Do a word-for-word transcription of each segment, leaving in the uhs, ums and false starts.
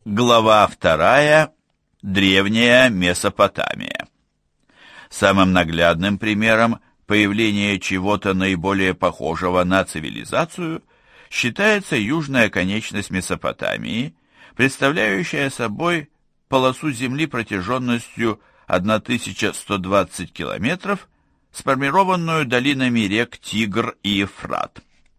Глава вторая. Древняя Месопотамия. Самым наглядным примером появления чего-то наиболее похожего на цивилизацию считается южная конечность Месопотамии, представляющая собой полосу земли протяженностью тысяча сто двадцать километров, сформированную долинами рек Тигр и Ефрат.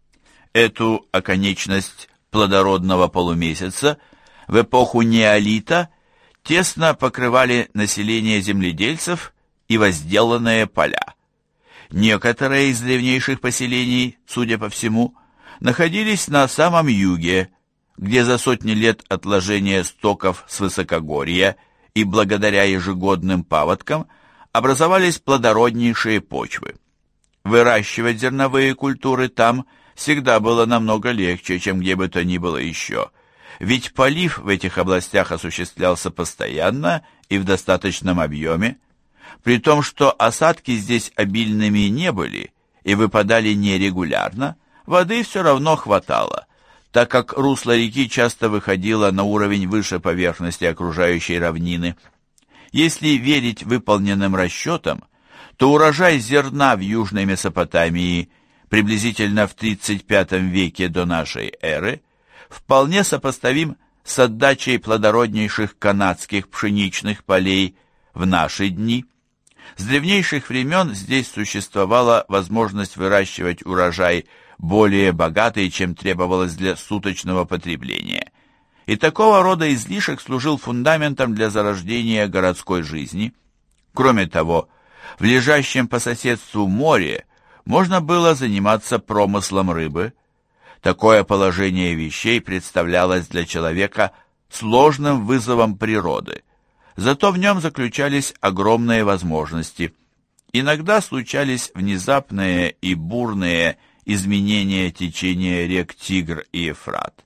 Эту оконечность плодородного полумесяца в эпоху неолита тесно покрывали население земледельцев и возделанные поля. Некоторые из древнейших поселений, судя по всему, находились на самом юге, где за сотни лет отложения стоков с высокогорья и благодаря ежегодным паводкам образовались плодороднейшие почвы. Выращивать зерновые культуры там всегда было намного легче, чем где бы то ни было еще, ведь полив в этих областях осуществлялся постоянно и в достаточном объеме, при том, что осадки здесь обильными не были и выпадали нерегулярно, воды все равно хватало, так как русло реки часто выходило на уровень выше поверхности окружающей равнины. Если верить выполненным расчетам, то урожай зерна в Южной Месопотамии приблизительно в тридцать пятом веке до нашей эры вполне сопоставим с отдачей плодороднейших канадских пшеничных полей в наши дни. С древнейших времен здесь существовала возможность выращивать урожай более богатый, чем требовалось для суточного потребления. И такого рода излишек служил фундаментом для зарождения городской жизни. Кроме того, в лежащем по соседству море можно было заниматься промыслом рыбы. Такое положение вещей представлялось для человека сложным вызовом природы, зато в нем заключались огромные возможности. Иногда случались внезапные и бурные изменения течения рек Тигр и Ефрат.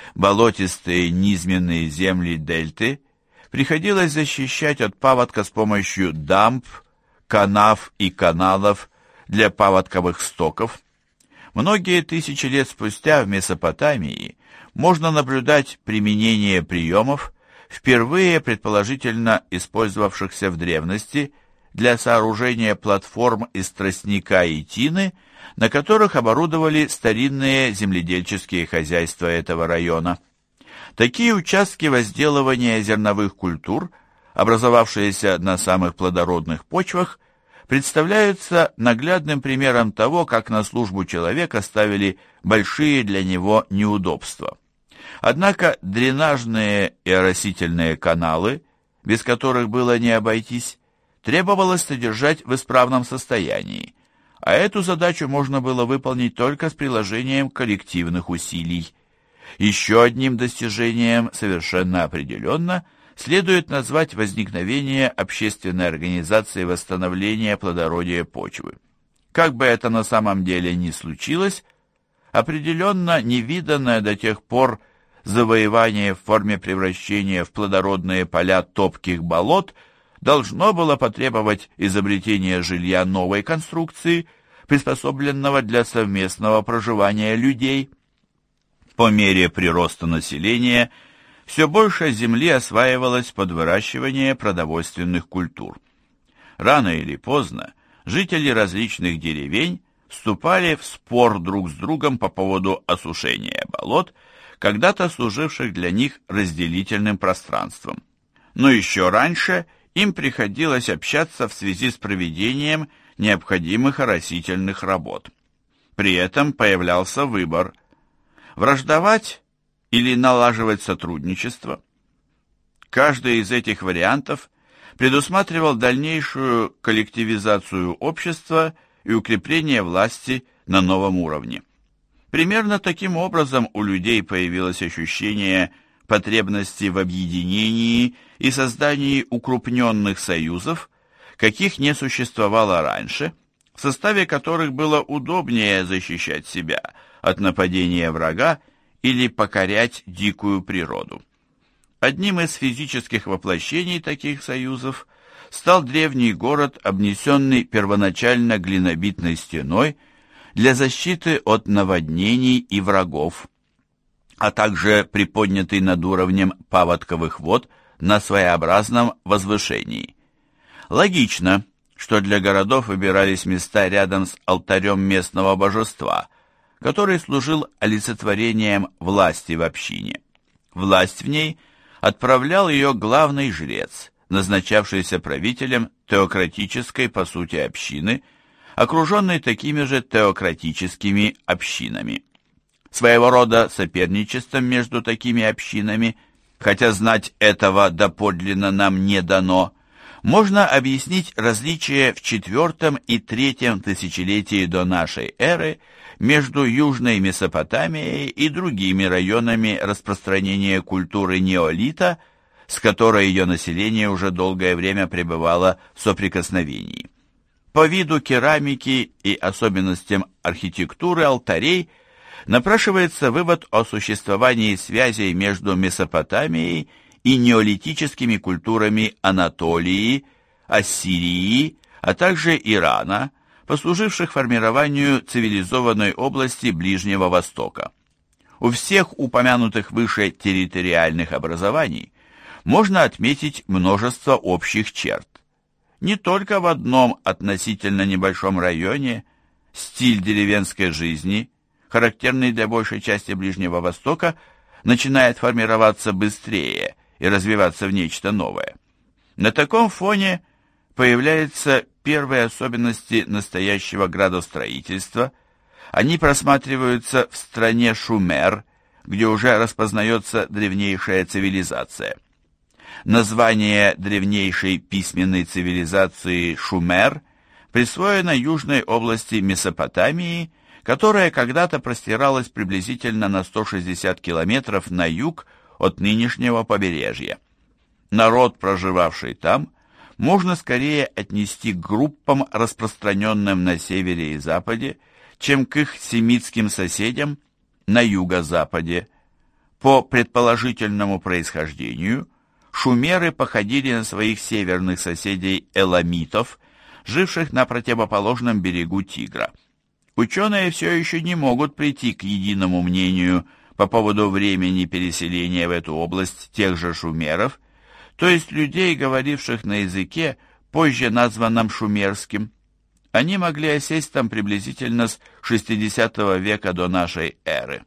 Болотистые низменные земли дельты приходилось защищать от паводка с помощью дамб, канав и каналов для паводковых стоков. Многие тысячи лет спустя в Месопотамии можно наблюдать применение приемов, впервые предположительно использовавшихся в древности для сооружения платформ из тростника и тины, на которых оборудовали старинные земледельческие хозяйства этого района. Такие участки возделывания зерновых культур, образовавшиеся на самых плодородных почвах, представляются наглядным примером того, как на службу человека ставили большие для него неудобства. Однако дренажные и оросительные каналы, без которых было не обойтись, требовалось содержать в исправном состоянии, а эту задачу можно было выполнить только с приложением коллективных усилий. Еще одним достижением совершенно определенно следует назвать возникновение общественной организации восстановления плодородия почвы. Как бы это на самом деле ни случилось, определенно невиданное до тех пор завоевание в форме превращения в плодородные поля топких болот должно было потребовать изобретения жилья новой конструкции, приспособленного для совместного проживания людей. По мере прироста населения все больше земли осваивалось под выращивание продовольственных культур. Рано или поздно жители различных деревень вступали в спор друг с другом по поводу осушения болот, когда-то служивших для них разделительным пространством. Но еще раньше им приходилось общаться в связи с проведением необходимых оросительных работ. При этом появлялся выбор – враждовать или налаживать сотрудничество. Каждый из этих вариантов предусматривал дальнейшую коллективизацию общества и укрепление власти на новом уровне. Примерно таким образом у людей появилось ощущение потребности в объединении и создании укрупненных союзов, каких не существовало раньше, в составе которых было удобнее защищать себя от нападения врага или покорять дикую природу. Одним из физических воплощений таких союзов стал древний город, обнесенный первоначально глинобитной стеной для защиты от наводнений и врагов. а также приподнятый над уровнем паводковых вод на своеобразном возвышении. Логично, что для городов выбирались места рядом с алтарем местного божества, который служил олицетворением власти в общине. Власть в ней отправлял ее главный жрец, назначавшийся правителем теократической, по сути, общины, окруженной такими же теократическими общинами. Своего рода соперничеством между такими общинами, хотя знать этого доподлинно нам не дано, можно объяснить различие в четвертом и третьем тысячелетии до нашей эры между Южной Месопотамией и другими районами распространения культуры неолита, с которой ее население уже долгое время пребывало в соприкосновении. По виду керамики и особенностям архитектуры алтарей напрашивается вывод о существовании связей между Месопотамией и неолитическими культурами Анатолии, Ассирии, а также Ирана, послуживших формированию цивилизованной области Ближнего Востока. У всех упомянутых выше территориальных образований можно отметить множество общих черт. Не только в одном относительно небольшом районе стиль деревенской жизни, характерный для большей части Ближнего Востока, начинает формироваться быстрее и развиваться в нечто новое. На таком фоне появляются первые особенности настоящего градостроительства. Они просматриваются в стране Шумер, где уже распознается древнейшая цивилизация. Название древнейшей письменной цивилизации Шумер присвоено южной области Месопотамии, которая когда-то простиралась приблизительно на сто шестьдесят километров на юг от нынешнего побережья. Народ, проживавший там, можно скорее отнести к группам, распространенным на севере и западе, чем к их семитским соседям на юго-западе. По предположительному происхождению, шумеры походили на своих северных соседей эламитов, живших на противоположном берегу Тигра. Ученые все еще не могут прийти к единому мнению по поводу времени переселения в эту область тех же шумеров, то есть людей, говоривших на языке, позже названном шумерским. Они могли осесть там приблизительно с шестидесятого века до нашей эры.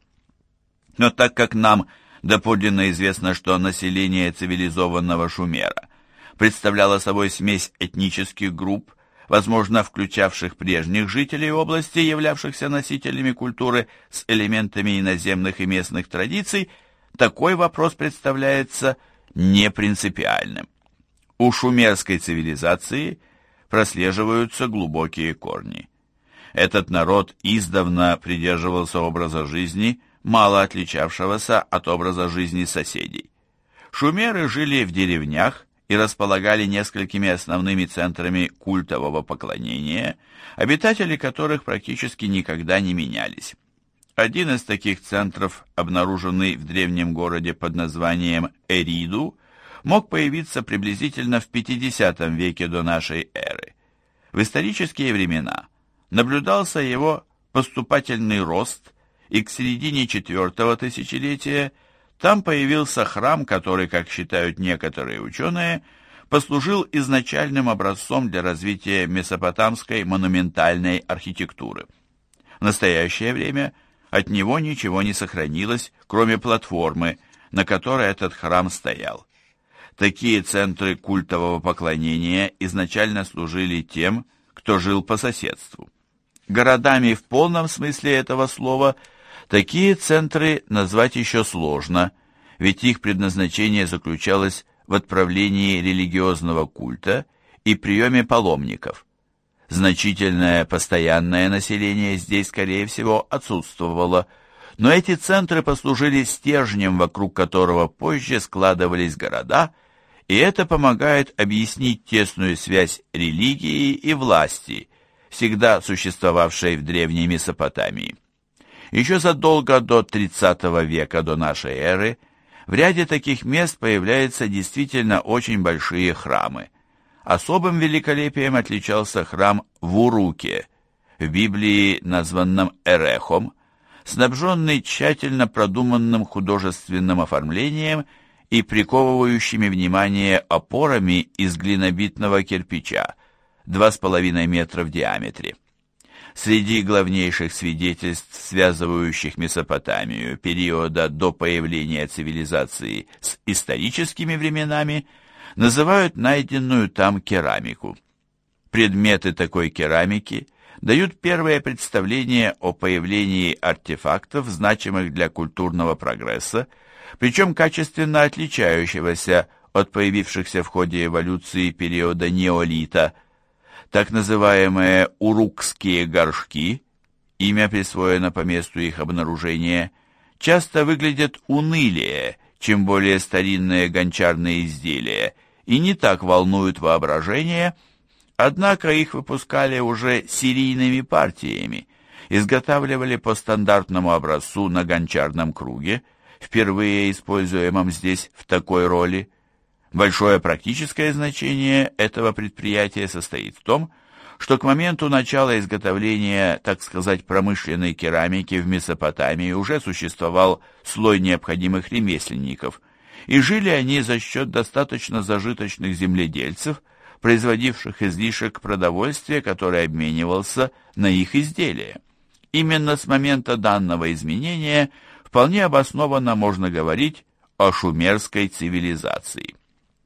Но так как нам доподлинно известно, что население цивилизованного Шумера представляло собой смесь этнических групп, возможно, включавших прежних жителей области, являвшихся носителями культуры с элементами иноземных и местных традиций, такой вопрос представляется непринципиальным. У шумерской цивилизации прослеживаются глубокие корни. Этот народ издавна придерживался образа жизни, мало отличавшегося от образа жизни соседей. Шумеры жили в деревнях и располагали несколькими основными центрами культового поклонения, обитатели которых практически никогда не менялись. Один из таких центров, обнаруженный в древнем городе под названием Эриду, мог появиться приблизительно в пятидесятом веке до нашей эры. В исторические времена наблюдался его поступательный рост, и к середине четвертого тысячелетия там появился храм, который, как считают некоторые ученые, послужил изначальным образцом для развития месопотамской монументальной архитектуры. В настоящее время от него ничего не сохранилось, кроме платформы, на которой этот храм стоял. Такие центры культового поклонения изначально служили тем, кто жил по соседству. Городами в полном смысле этого слова такие центры назвать еще сложно, ведь их предназначение заключалось в отправлении религиозного культа и приеме паломников. Значительное постоянное население здесь, скорее всего, отсутствовало, но эти центры послужили стержнем, вокруг которого позже складывались города, и это помогает объяснить тесную связь религии и власти, всегда существовавшей в древней Месопотамии. Еще задолго до тридцатого века до нашей эры в ряде таких мест появляются действительно очень большие храмы. Особым великолепием отличался храм в Уруке, в Библии названном Эрехом, снабженный тщательно продуманным художественным оформлением и приковывающими внимание опорами из глинобитного кирпича, два с половиной метра в диаметре. Среди главнейших свидетельств, связывающих Месопотамию периода до появления цивилизации с историческими временами, называют найденную там керамику. Предметы такой керамики дают первое представление о появлении артефактов, значимых для культурного прогресса, причем качественно отличающегося от появившихся в ходе эволюции периода неолита. Так называемые урукские горшки, имя присвоено по месту их обнаружения, часто выглядят унылее, чем более старинные гончарные изделия, и не так волнуют воображение, однако их выпускали уже серийными партиями, изготавливали по стандартному образцу на гончарном круге, впервые используемом здесь в такой роли. Большое практическое значение этого предприятия состоит в том, что к моменту начала изготовления, так сказать, промышленной керамики в Месопотамии уже существовал слой необходимых ремесленников, и жили они за счет достаточно зажиточных земледельцев, производивших излишек продовольствия, который обменивался на их изделия. Именно с момента данного изменения вполне обоснованно можно говорить о шумерской цивилизации.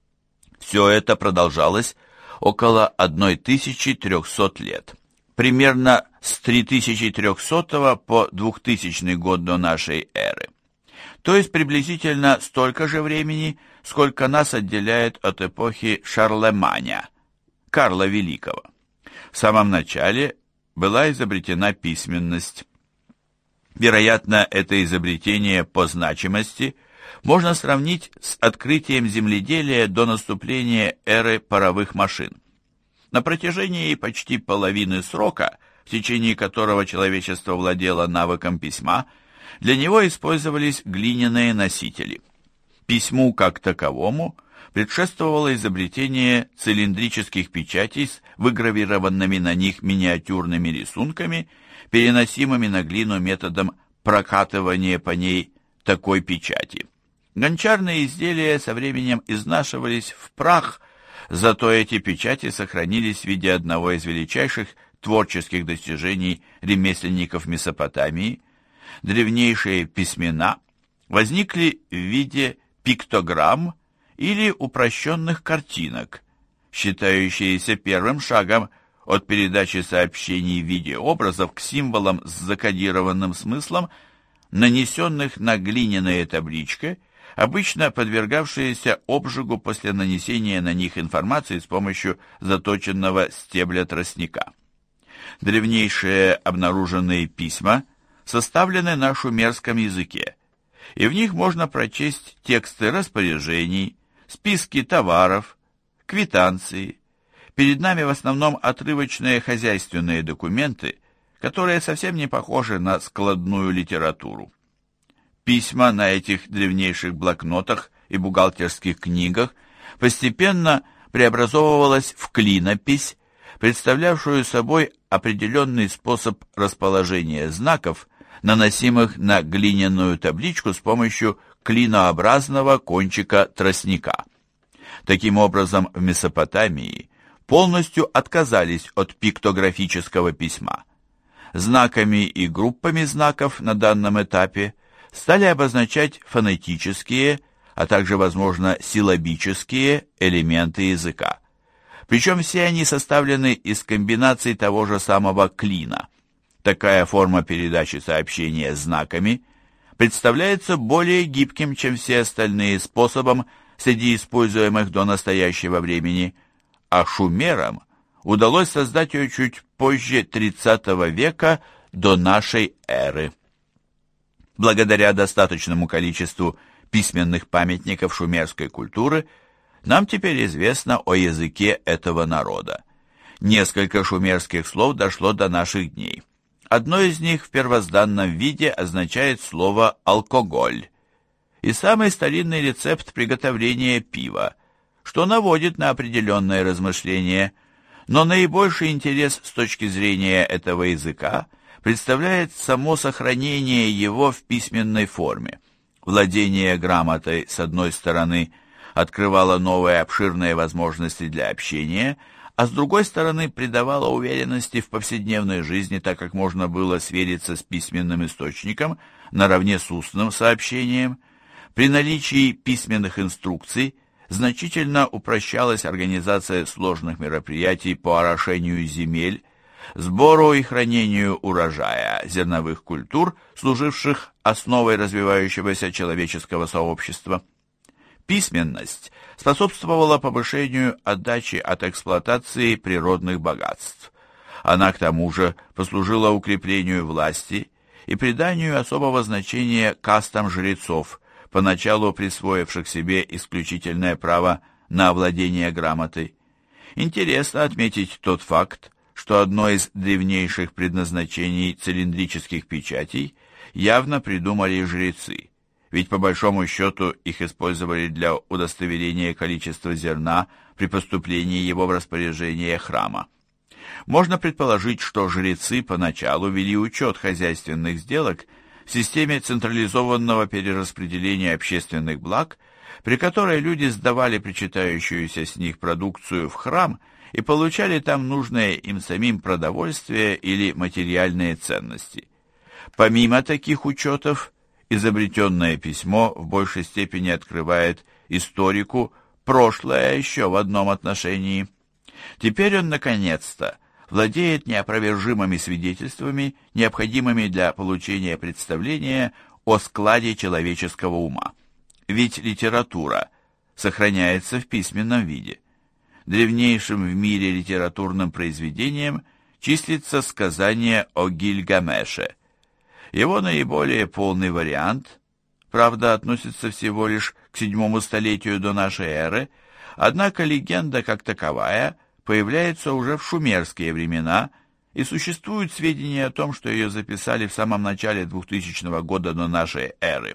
Все это продолжалось около тысяча триста лет. Примерно с три тысячи трехсотого по двухтысячный год до нашей эры. То есть приблизительно столько же времени, сколько нас отделяет от эпохи Шарлеманя, Карла Великого. В самом начале была изобретена письменность. Вероятно, это изобретение по значимости можно сравнить с открытием земледелия до наступления эры паровых машин. На протяжении почти половины срока, в течение которого человечество владело навыком письма, для него использовались глиняные носители. Письму как таковому предшествовало изобретение цилиндрических печатей с выгравированными на них миниатюрными рисунками, переносимыми на глину методом прокатывания по ней такой печати. Гончарные изделия со временем изнашивались в прах, зато эти печати сохранились в виде одного из величайших творческих достижений ремесленников Месопотамии. Древнейшие письмена возникли в виде пиктограмм или упрощенных картинок, считающиеся первым шагом от передачи сообщений в виде образов к символам с закодированным смыслом, нанесенных на глиняные таблички, обычно подвергавшиеся обжигу после нанесения на них информации с помощью заточенного стебля тростника. Древнейшие обнаруженные письма составлены на шумерском языке, и в них можно прочесть тексты распоряжений, списки товаров, квитанции. Перед нами в основном отрывочные хозяйственные документы, которые совсем не похожи на складную литературу. Письма на этих древнейших блокнотах и бухгалтерских книгах постепенно преобразовывалась в клинопись, представлявшую собой определенный способ расположения знаков, наносимых на глиняную табличку с помощью клинообразного кончика тростника. Таким образом, в Месопотамии полностью отказались от пиктографического письма. Знаками и группами знаков на данном этапе стали обозначать фонетические, а также, возможно, силлабические элементы языка. Причем все они составлены из комбинаций того же самого клина. Такая форма передачи сообщения знаками представляется более гибким, чем все остальные способом среди используемых до настоящего времени, а шумерам удалось создать ее чуть позже тридцатого века до нашей эры. Благодаря достаточному количеству письменных памятников шумерской культуры нам теперь известно о языке этого народа. Несколько шумерских слов дошло до наших дней. Одно из них в первозданном виде означает слово «алкоголь» и самый старинный рецепт приготовления пива, что наводит на определенное размышление, но наибольший интерес с точки зрения этого языка представляет само сохранение его в письменной форме. Владение грамотой, с одной стороны, открывало новые обширные возможности для общения, а с другой стороны придавало уверенности в повседневной жизни, так как можно было свериться с письменным источником наравне с устным сообщением. При наличии письменных инструкций значительно упрощалась организация сложных мероприятий по орошению земель, сбору и хранению урожая зерновых культур, служивших основой развивающегося человеческого сообщества. Письменность способствовала повышению отдачи от эксплуатации природных богатств. Она, к тому же, послужила укреплению власти и приданию особого значения кастам жрецов, поначалу присвоивших себе исключительное право на овладение грамотой. Интересно отметить тот факт, что одно из древнейших предназначений цилиндрических печатей явно придумали жрецы, ведь по большому счету их использовали для удостоверения количества зерна при поступлении его в распоряжение храма. Можно предположить, что жрецы поначалу вели учет хозяйственных сделок в системе централизованного перераспределения общественных благ, при которой люди сдавали причитающуюся с них продукцию в храм и получали там нужное им самим продовольствие или материальные ценности. Помимо таких учетов, изобретенное письмо в большей степени открывает историку прошлое еще в одном отношении. Теперь он, наконец-то, владеет неопровержимыми свидетельствами, необходимыми для получения представления о складе человеческого ума. Ведь литература сохраняется в письменном виде. Древнейшим в мире литературным произведением числится сказание о Гильгамеше. Его наиболее полный вариант, правда, относится всего лишь к седьмому столетию до нашей эры, однако легенда как таковая появляется уже в шумерские времена, и существуют сведения о том, что ее записали в самом начале двухтысячного года до нашей эры.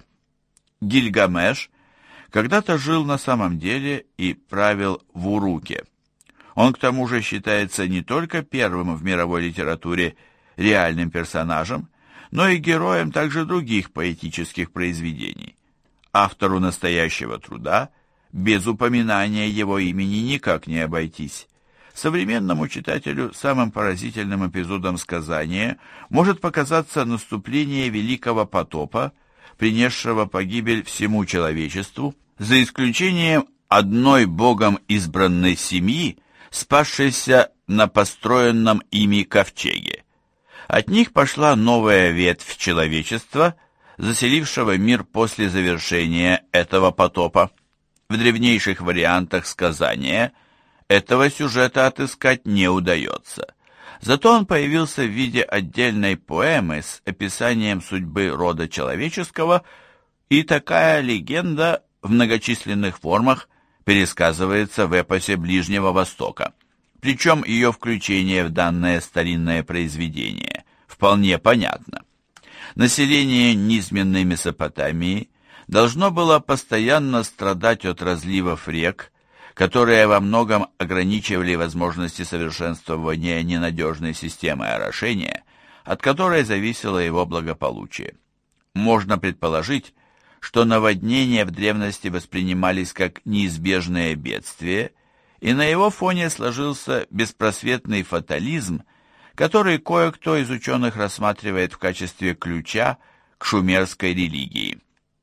Гильгамеш когда-то жил на самом деле и правил в Уруке. Он к тому же считается не только первым в мировой литературе реальным персонажем, но и героем также других поэтических произведений. Автору настоящего труда без упоминания его имени никак не обойтись. Современному читателю самым поразительным эпизодом сказания может показаться наступление Великого потопа, принесшего погибель всему человечеству, за исключением одной Богом избранной семьи, спасшейся на построенном ими ковчеге. От них пошла новая ветвь человечества, заселившего мир после завершения этого потопа. В древнейших вариантах сказания этого сюжета отыскать не удается. Зато он появился в виде отдельной поэмы с описанием судьбы рода человеческого, и такая легенда в многочисленных формах пересказывается в эпосе Ближнего Востока. Причем ее включение в данное старинное произведение вполне понятно. Население низменной Месопотамии должно было постоянно страдать от разливов рек, которые во многом ограничивали возможности совершенствования ненадежной системы орошения, от которой зависело его благополучие. Можно предположить, что наводнения в древности воспринимались как неизбежное бедствие, и на его фоне сложился беспросветный фатализм, который кое-кто из ученых рассматривает в качестве ключа к шумерской религии.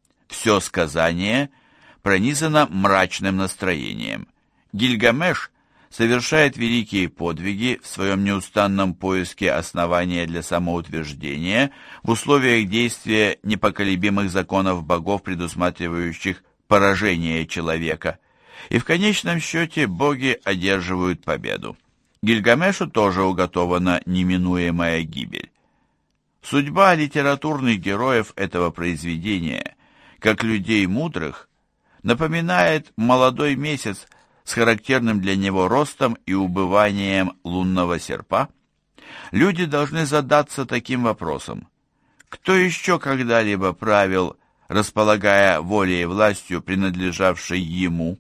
Все сказание пронизано мрачным настроением. Гильгамеш совершает великие подвиги в своем неустанном поиске основания для самоутверждения в условиях действия непоколебимых законов богов, предусматривающих поражение человека. И в конечном счете боги одерживают победу. Гильгамешу тоже уготована неминуемая гибель. Судьба литературных героев этого произведения, как людей мудрых, напоминает молодой месяц с характерным для него ростом и убыванием лунного серпа. Люди должны задаться таким вопросом: кто еще когда-либо правил, располагая волей и властью, принадлежавшей ему?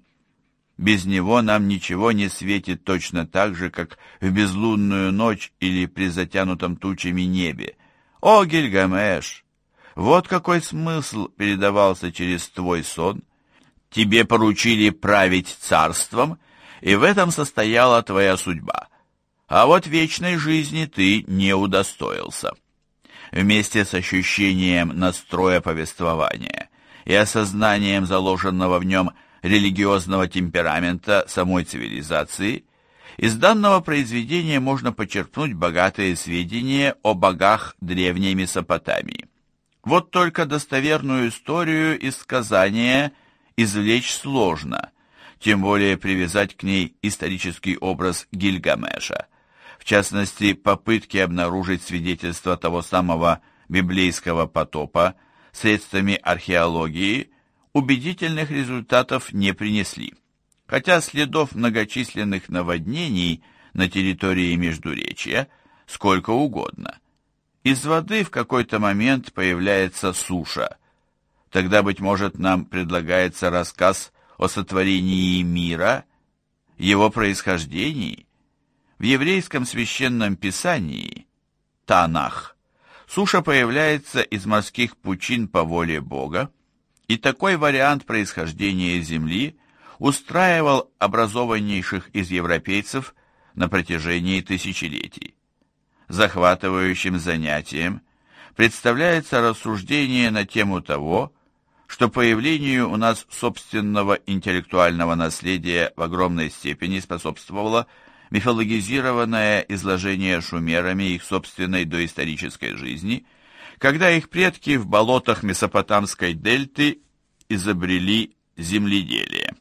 Без него нам ничего не светит точно так же, как в безлунную ночь или при затянутом тучами небе. О, Гильгамеш! Вот какой смысл передавался через твой сон. Тебе поручили править царством, и в этом состояла твоя судьба. А вот вечной жизни ты не удостоился. Вместе с ощущением настроя повествования и осознанием заложенного в нем религиозного темперамента самой цивилизации, из данного произведения можно почерпнуть богатые сведения о богах древней Месопотамии. Вот только достоверную историю из сказания извлечь сложно, тем более привязать к ней исторический образ Гильгамеша. В частности, попытки обнаружить свидетельства того самого библейского потопа средствами археологии убедительных результатов не принесли, хотя следов многочисленных наводнений на территории Междуречья сколько угодно. Из воды в какой-то момент появляется суша. Тогда, быть может, нам предлагается рассказ о сотворении мира, его происхождении. В еврейском священном писании Танах суша появляется из морских пучин по воле Бога, и такой вариант происхождения Земли устраивал образованнейших из европейцев на протяжении тысячелетий. Захватывающим занятием представляется рассуждение на тему того, что появлению у нас собственного интеллектуального наследия в огромной степени способствовало мифологизированное изложение шумерами их собственной доисторической жизни, когда их предки в болотах Месопотамской дельты изобрели земледелие.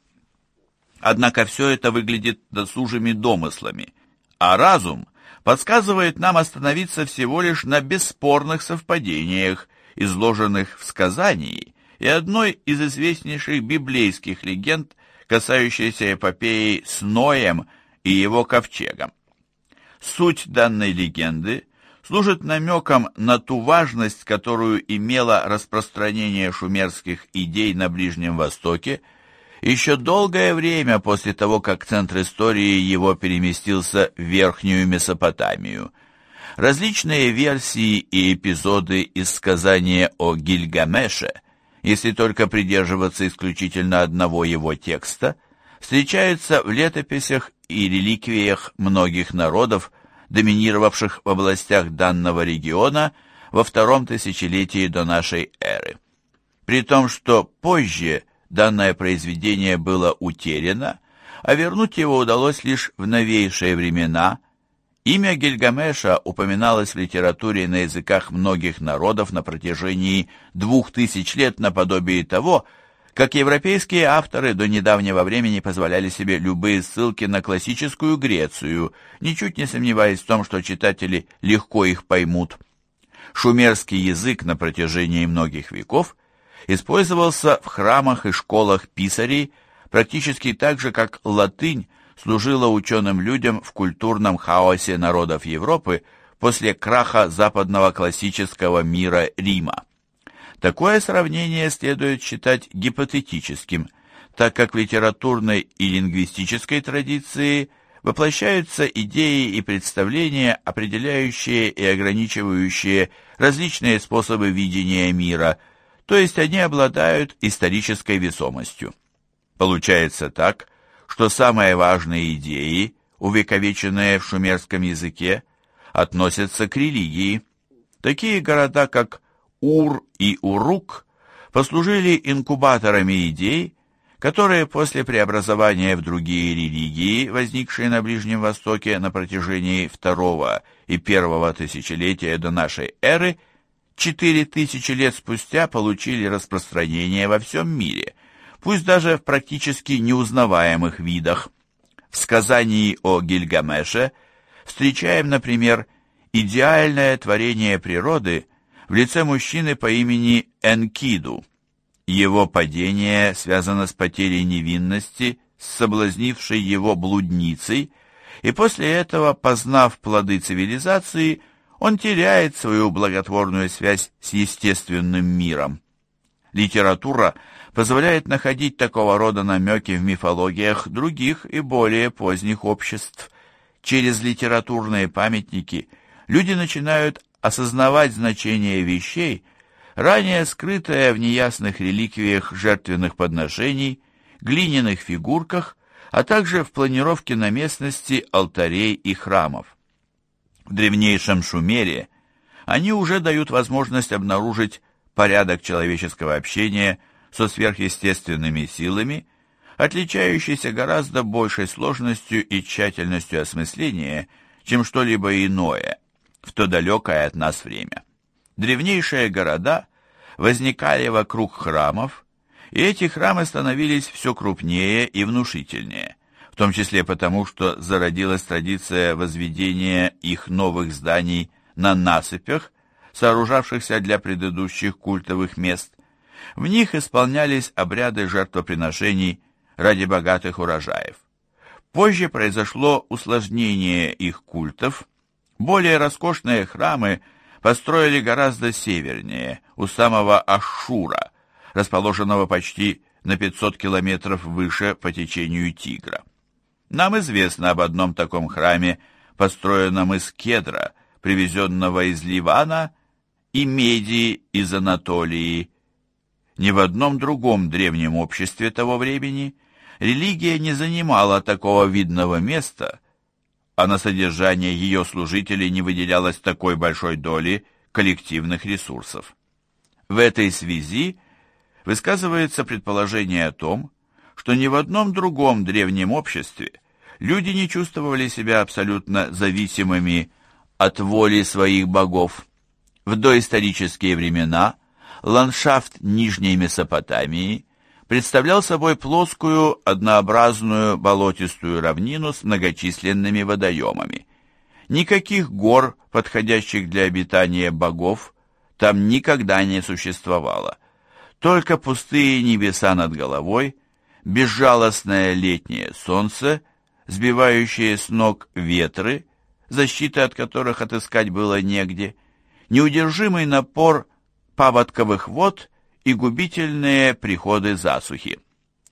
Однако все это выглядит досужими домыслами, а разум подсказывает нам остановиться всего лишь на бесспорных совпадениях, изложенных в сказании, и одной из известнейших библейских легенд, касающейся эпопеи с Ноем и его ковчегом. Суть данной легенды служит намеком на ту важность, которую имело распространение шумерских идей на Ближнем Востоке еще долгое время после того, как центр истории его переместился в Верхнюю Месопотамию. Различные версии и эпизоды из сказания о Гильгамеше, если только придерживаться исключительно одного его текста, встречаются в летописях и реликвиях многих народов, доминировавших в областях данного региона во втором тысячелетии до нашей эры. При том, что позже данное произведение было утеряно, а вернуть его удалось лишь в новейшие времена, имя Гильгамеша упоминалось в литературе на языках многих народов на протяжении двух тысяч лет наподобие того, как европейские авторы до недавнего времени позволяли себе любые ссылки на классическую Грецию, ничуть не сомневаясь в том, что читатели легко их поймут. Шумерский язык на протяжении многих веков использовался в храмах и школах писарей практически так же, как латынь служила ученым людям в культурном хаосе народов Европы после краха западного классического мира Рима. Такое сравнение следует считать гипотетическим, так как в литературной и лингвистической традиции воплощаются идеи и представления, определяющие и ограничивающие различные способы видения мира, то есть они обладают исторической весомостью. Получается так, что самые важные идеи, увековеченные в шумерском языке, относятся к религии. Такие города, как Ур и Урук, послужили инкубаторами идей, которые после преобразования в другие религии, возникшие на Ближнем Востоке на протяжении второго и первого тысячелетия до нашей эры, четыре тысячи лет спустя получили распространение во всем мире, пусть даже в практически неузнаваемых видах. В сказании о Гильгамеше встречаем, например, идеальное творение природы в лице мужчины по имени Энкиду. Его падение связано с потерей невинности, с соблазнившей его блудницей, и после этого, познав плоды цивилизации, он теряет свою благотворную связь с естественным миром. Литература позволяет находить такого рода намеки в мифологиях других и более поздних обществ. Через литературные памятники люди начинают осознавать значение вещей, ранее скрытое в неясных реликвиях жертвенных подношений, глиняных фигурках, а также в планировке на местности алтарей и храмов. В древнейшем Шумере они уже дают возможность обнаружить порядок человеческого общения со сверхъестественными силами, отличающийся гораздо большей сложностью и тщательностью осмысления, чем что-либо иное в то далекое от нас время. Древнейшие города возникали вокруг храмов, и эти храмы становились все крупнее и внушительнее, в том числе потому, что зародилась традиция возведения их новых зданий на насыпях, сооружавшихся для предыдущих культовых мест. В них исполнялись обряды жертвоприношений ради богатых урожаев. Позже произошло усложнение их культов. Более роскошные храмы построили гораздо севернее, у самого Ашшура, расположенного почти на пятьсот километров выше по течению Тигра. Нам известно об одном таком храме, построенном из кедра, привезенного из Ливана, и меди из Анатолии. Ни в одном другом древнем обществе того времени религия не занимала такого видного места, а на содержание ее служителей не выделялось такой большой доли коллективных ресурсов. В этой связи высказывается предположение о том, что ни в одном другом древнем обществе люди не чувствовали себя абсолютно зависимыми от воли своих богов. В доисторические времена ландшафт Нижней Месопотамии представлял собой плоскую, однообразную болотистую равнину с многочисленными водоемами. Никаких гор, подходящих для обитания богов, там никогда не существовало. Только пустые небеса над головой, безжалостное летнее солнце, сбивающие с ног ветры, защиты от которых отыскать было негде, неудержимый напор паводковых вод и губительные приходы засухи.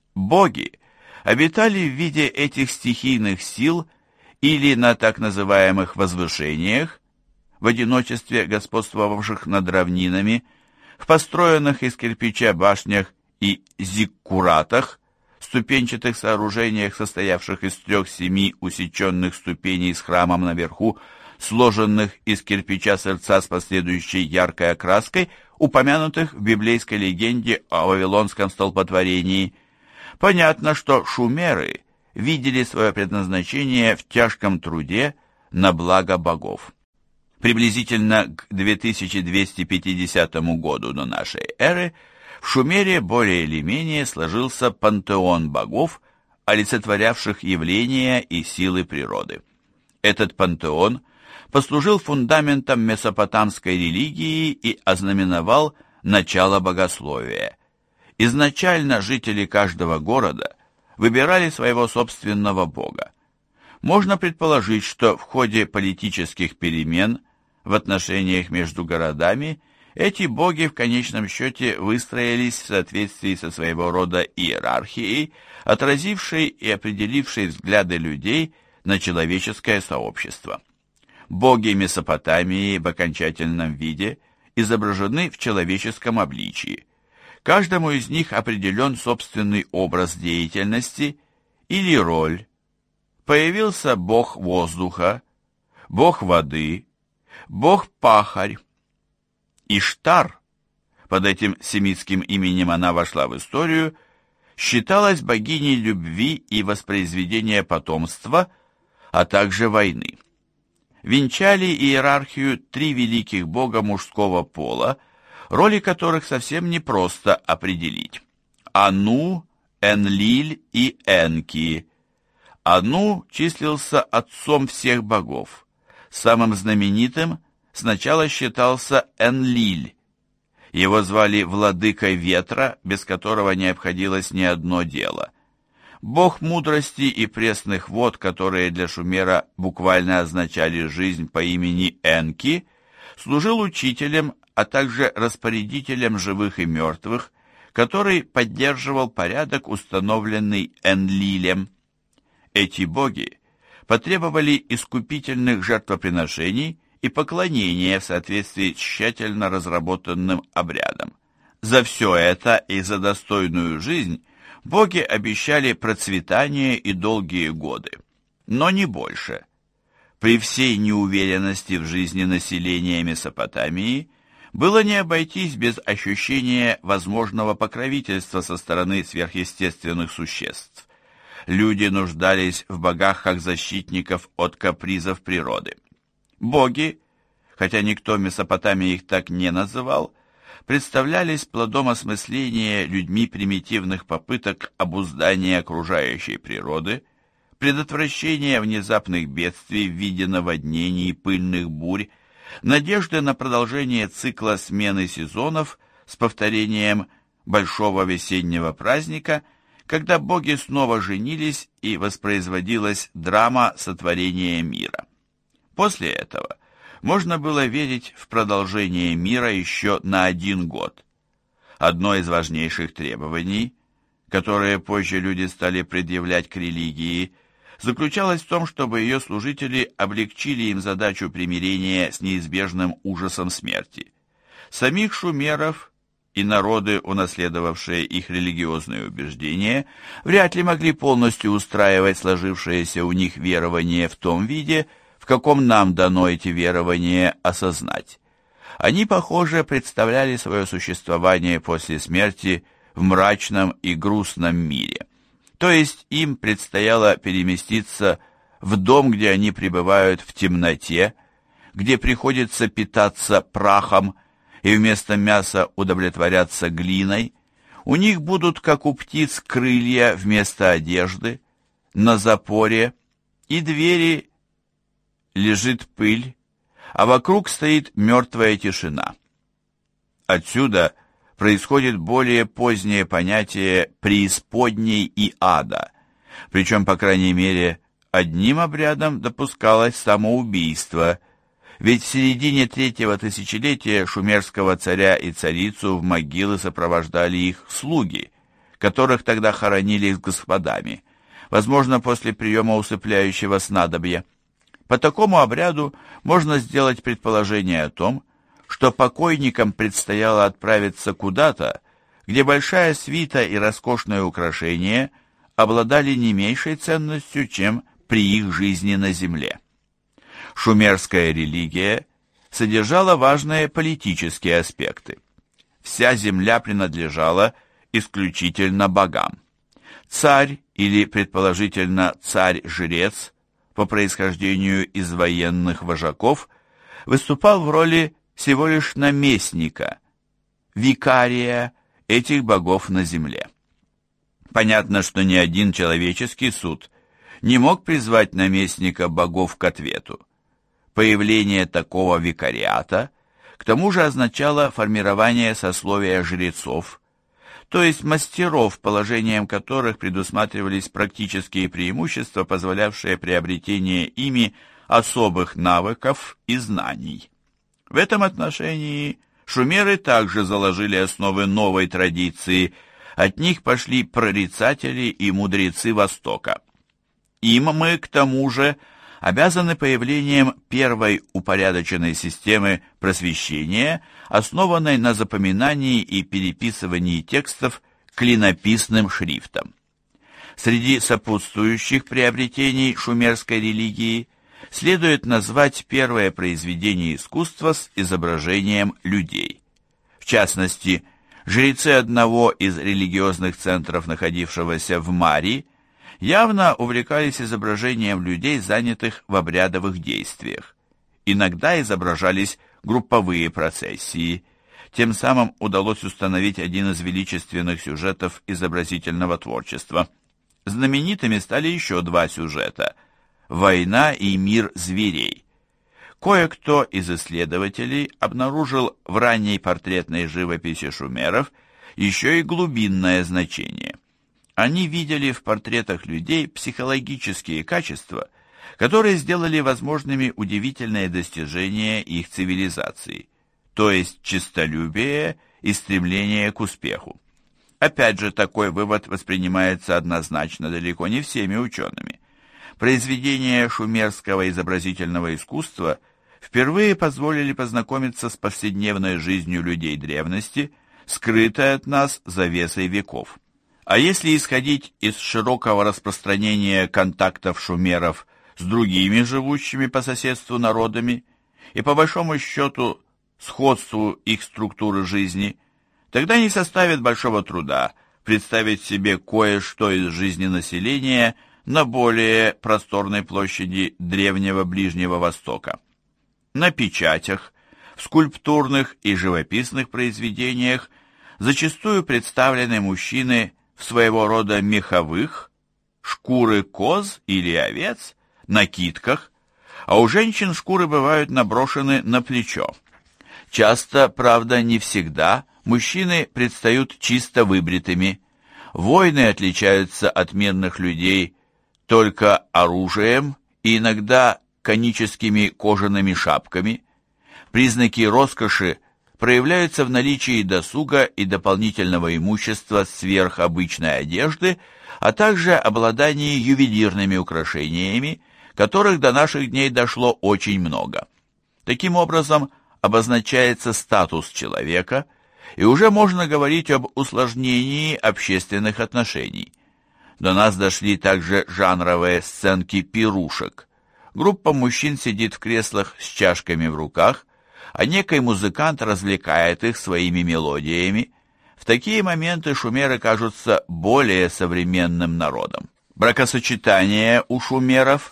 Боги обитали в виде этих стихийных сил или на так называемых возвышениях, в одиночестве господствовавших над равнинами, в построенных из кирпича башнях и зиккуратах, ступенчатых сооружениях, состоявших из трех-семи усеченных ступеней с храмом наверху, сложенных из кирпича сердца с последующей яркой окраской, упомянутых в библейской легенде о Вавилонском столпотворении. Понятно, что шумеры видели свое предназначение в тяжком труде на благо богов. Приблизительно к две тысячи двести пятидесятому году до нашей эры в Шумере более или менее сложился пантеон богов, олицетворявших явления и силы природы. Этот пантеон послужил фундаментом месопотамской религии и ознаменовал начало богословия. Изначально жители каждого города выбирали своего собственного бога. Можно предположить, что в ходе политических перемен в отношениях между городами эти боги в конечном счете выстроились в соответствии со своего рода иерархией, отразившей и определившей взгляды людей на человеческое сообщество. Боги Месопотамии в окончательном виде изображены в человеческом обличии. Каждому из них определен собственный образ деятельности или роль. Появился бог воздуха, бог воды, бог-пахарь. Иштар, под этим семитским именем она вошла в историю, считалась богиней любви и воспроизведения потомства, а также войны. Венчали иерархию три великих бога мужского пола, роли которых совсем непросто определить. Ану, Энлиль и Энки. Ану числился отцом всех богов. Самым знаменитым сначала считался Энлиль. Его звали владыкой ветра, без которого не обходилось ни одно дело. Бог мудрости и пресных вод, которые для Шумера буквально означали жизнь по имени Энки, служил учителем, а также распорядителем живых и мертвых, который поддерживал порядок, установленный Энлилем. Эти боги потребовали искупительных жертвоприношений и поклонение в соответствии с тщательно разработанным обрядом. За все это и за достойную жизнь боги обещали процветание и долгие годы, но не больше. При всей неуверенности в жизни населения Месопотамии было не обойтись без ощущения возможного покровительства со стороны сверхъестественных существ. Люди нуждались в богах как защитников от капризов природы. Боги, хотя никто в Месопотамии их так не называл, представлялись плодом осмысления людьми примитивных попыток обуздания окружающей природы, предотвращения внезапных бедствий в виде наводнений, пыльных бурь, надежды на продолжение цикла смены сезонов с повторением большого весеннего праздника, когда боги снова женились и воспроизводилась драма сотворения мира. После этого можно было верить в продолжение мира еще на один год. Одно из важнейших требований, которые позже люди стали предъявлять к религии, заключалось в том, чтобы ее служители облегчили им задачу примирения с неизбежным ужасом смерти. Самих шумеров и народы, унаследовавшие их религиозные убеждения, вряд ли могли полностью устраивать сложившееся у них верование в том виде, в каком нам дано эти верования осознать. Они, похоже, представляли свое существование после смерти в мрачном и грустном мире. То есть им предстояло переместиться в дом, где они пребывают в темноте, где приходится питаться прахом и вместо мяса удовлетворяться глиной. У них будут, как у птиц, крылья вместо одежды, на запоре и двери лежит пыль, а вокруг стоит мертвая тишина. Отсюда происходит более позднее понятие преисподней и ада, причем, по крайней мере, одним обрядом допускалось самоубийство, ведь в середине третьего тысячелетия шумерского царя и царицу в могилы сопровождали их слуги, которых тогда хоронили с господами, возможно, после приема усыпляющего снадобья. По такому обряду можно сделать предположение о том, что покойникам предстояло отправиться куда-то, где большая свита и роскошные украшения обладали не меньшей ценностью, чем при их жизни на земле. Шумерская религия содержала важные политические аспекты. Вся земля принадлежала исключительно богам. Царь или, предположительно, царь-жрец, по происхождению из военных вожаков, выступал в роли всего лишь наместника, викария этих богов на земле. Понятно, что ни один человеческий суд не мог призвать наместника богов к ответу. Появление такого викариата к тому же означало формирование сословия жрецов, то есть мастеров, положением которых предусматривались практические преимущества, позволявшие приобретение ими особых навыков и знаний. В этом отношении шумеры также заложили основы новой традиции, от них пошли прорицатели и мудрецы Востока. Им мы, к тому же, обязаны появлением первой упорядоченной системы просвещения, основанной на запоминании и переписывании текстов клинописным шрифтом. Среди сопутствующих приобретений шумерской религии следует назвать первое произведение искусства с изображением людей. В частности, жрецы одного из религиозных центров, находившегося в Мари, явно увлекались изображением людей, занятых в обрядовых действиях. Иногда изображались групповые процессии. Тем самым удалось установить один из величественных сюжетов изобразительного творчества. Знаменитыми стали еще два сюжета – «Война» и «Мир зверей». Кое-кто из исследователей обнаружил в ранней портретной живописи шумеров еще и глубинное значение. Они видели в портретах людей психологические качества, которые сделали возможными удивительные достижения их цивилизации, то есть честолюбие и стремление к успеху. Опять же, такой вывод воспринимается однозначно далеко не всеми учеными. Произведения шумерского изобразительного искусства впервые позволили познакомиться с повседневной жизнью людей древности, скрытой от нас завесой веков. А если исходить из широкого распространения контактов шумеров с другими живущими по соседству народами и по большому счету сходству их структуры жизни, тогда не составит большого труда представить себе кое-что из жизни населения на более просторной площади древнего Ближнего Востока. На печатях, в скульптурных и живописных произведениях зачастую представлены мужчины в своего рода меховых, шкуры коз или овец, накидках, а у женщин шкуры бывают наброшены на плечо. Часто, правда, не всегда, мужчины предстают чисто выбритыми. Воины отличаются от мирных людей только оружием и иногда коническими кожаными шапками. Признаки роскоши проявляются в наличии досуга и дополнительного имущества сверх обычной одежды, а также обладании ювелирными украшениями, которых до наших дней дошло очень много. Таким образом, обозначается статус человека, и уже можно говорить об усложнении общественных отношений. До нас дошли также жанровые сценки пирушек. Группа мужчин сидит в креслах с чашками в руках, а некий музыкант развлекает их своими мелодиями. В такие моменты шумеры кажутся более современным народом. Бракосочетание у шумеров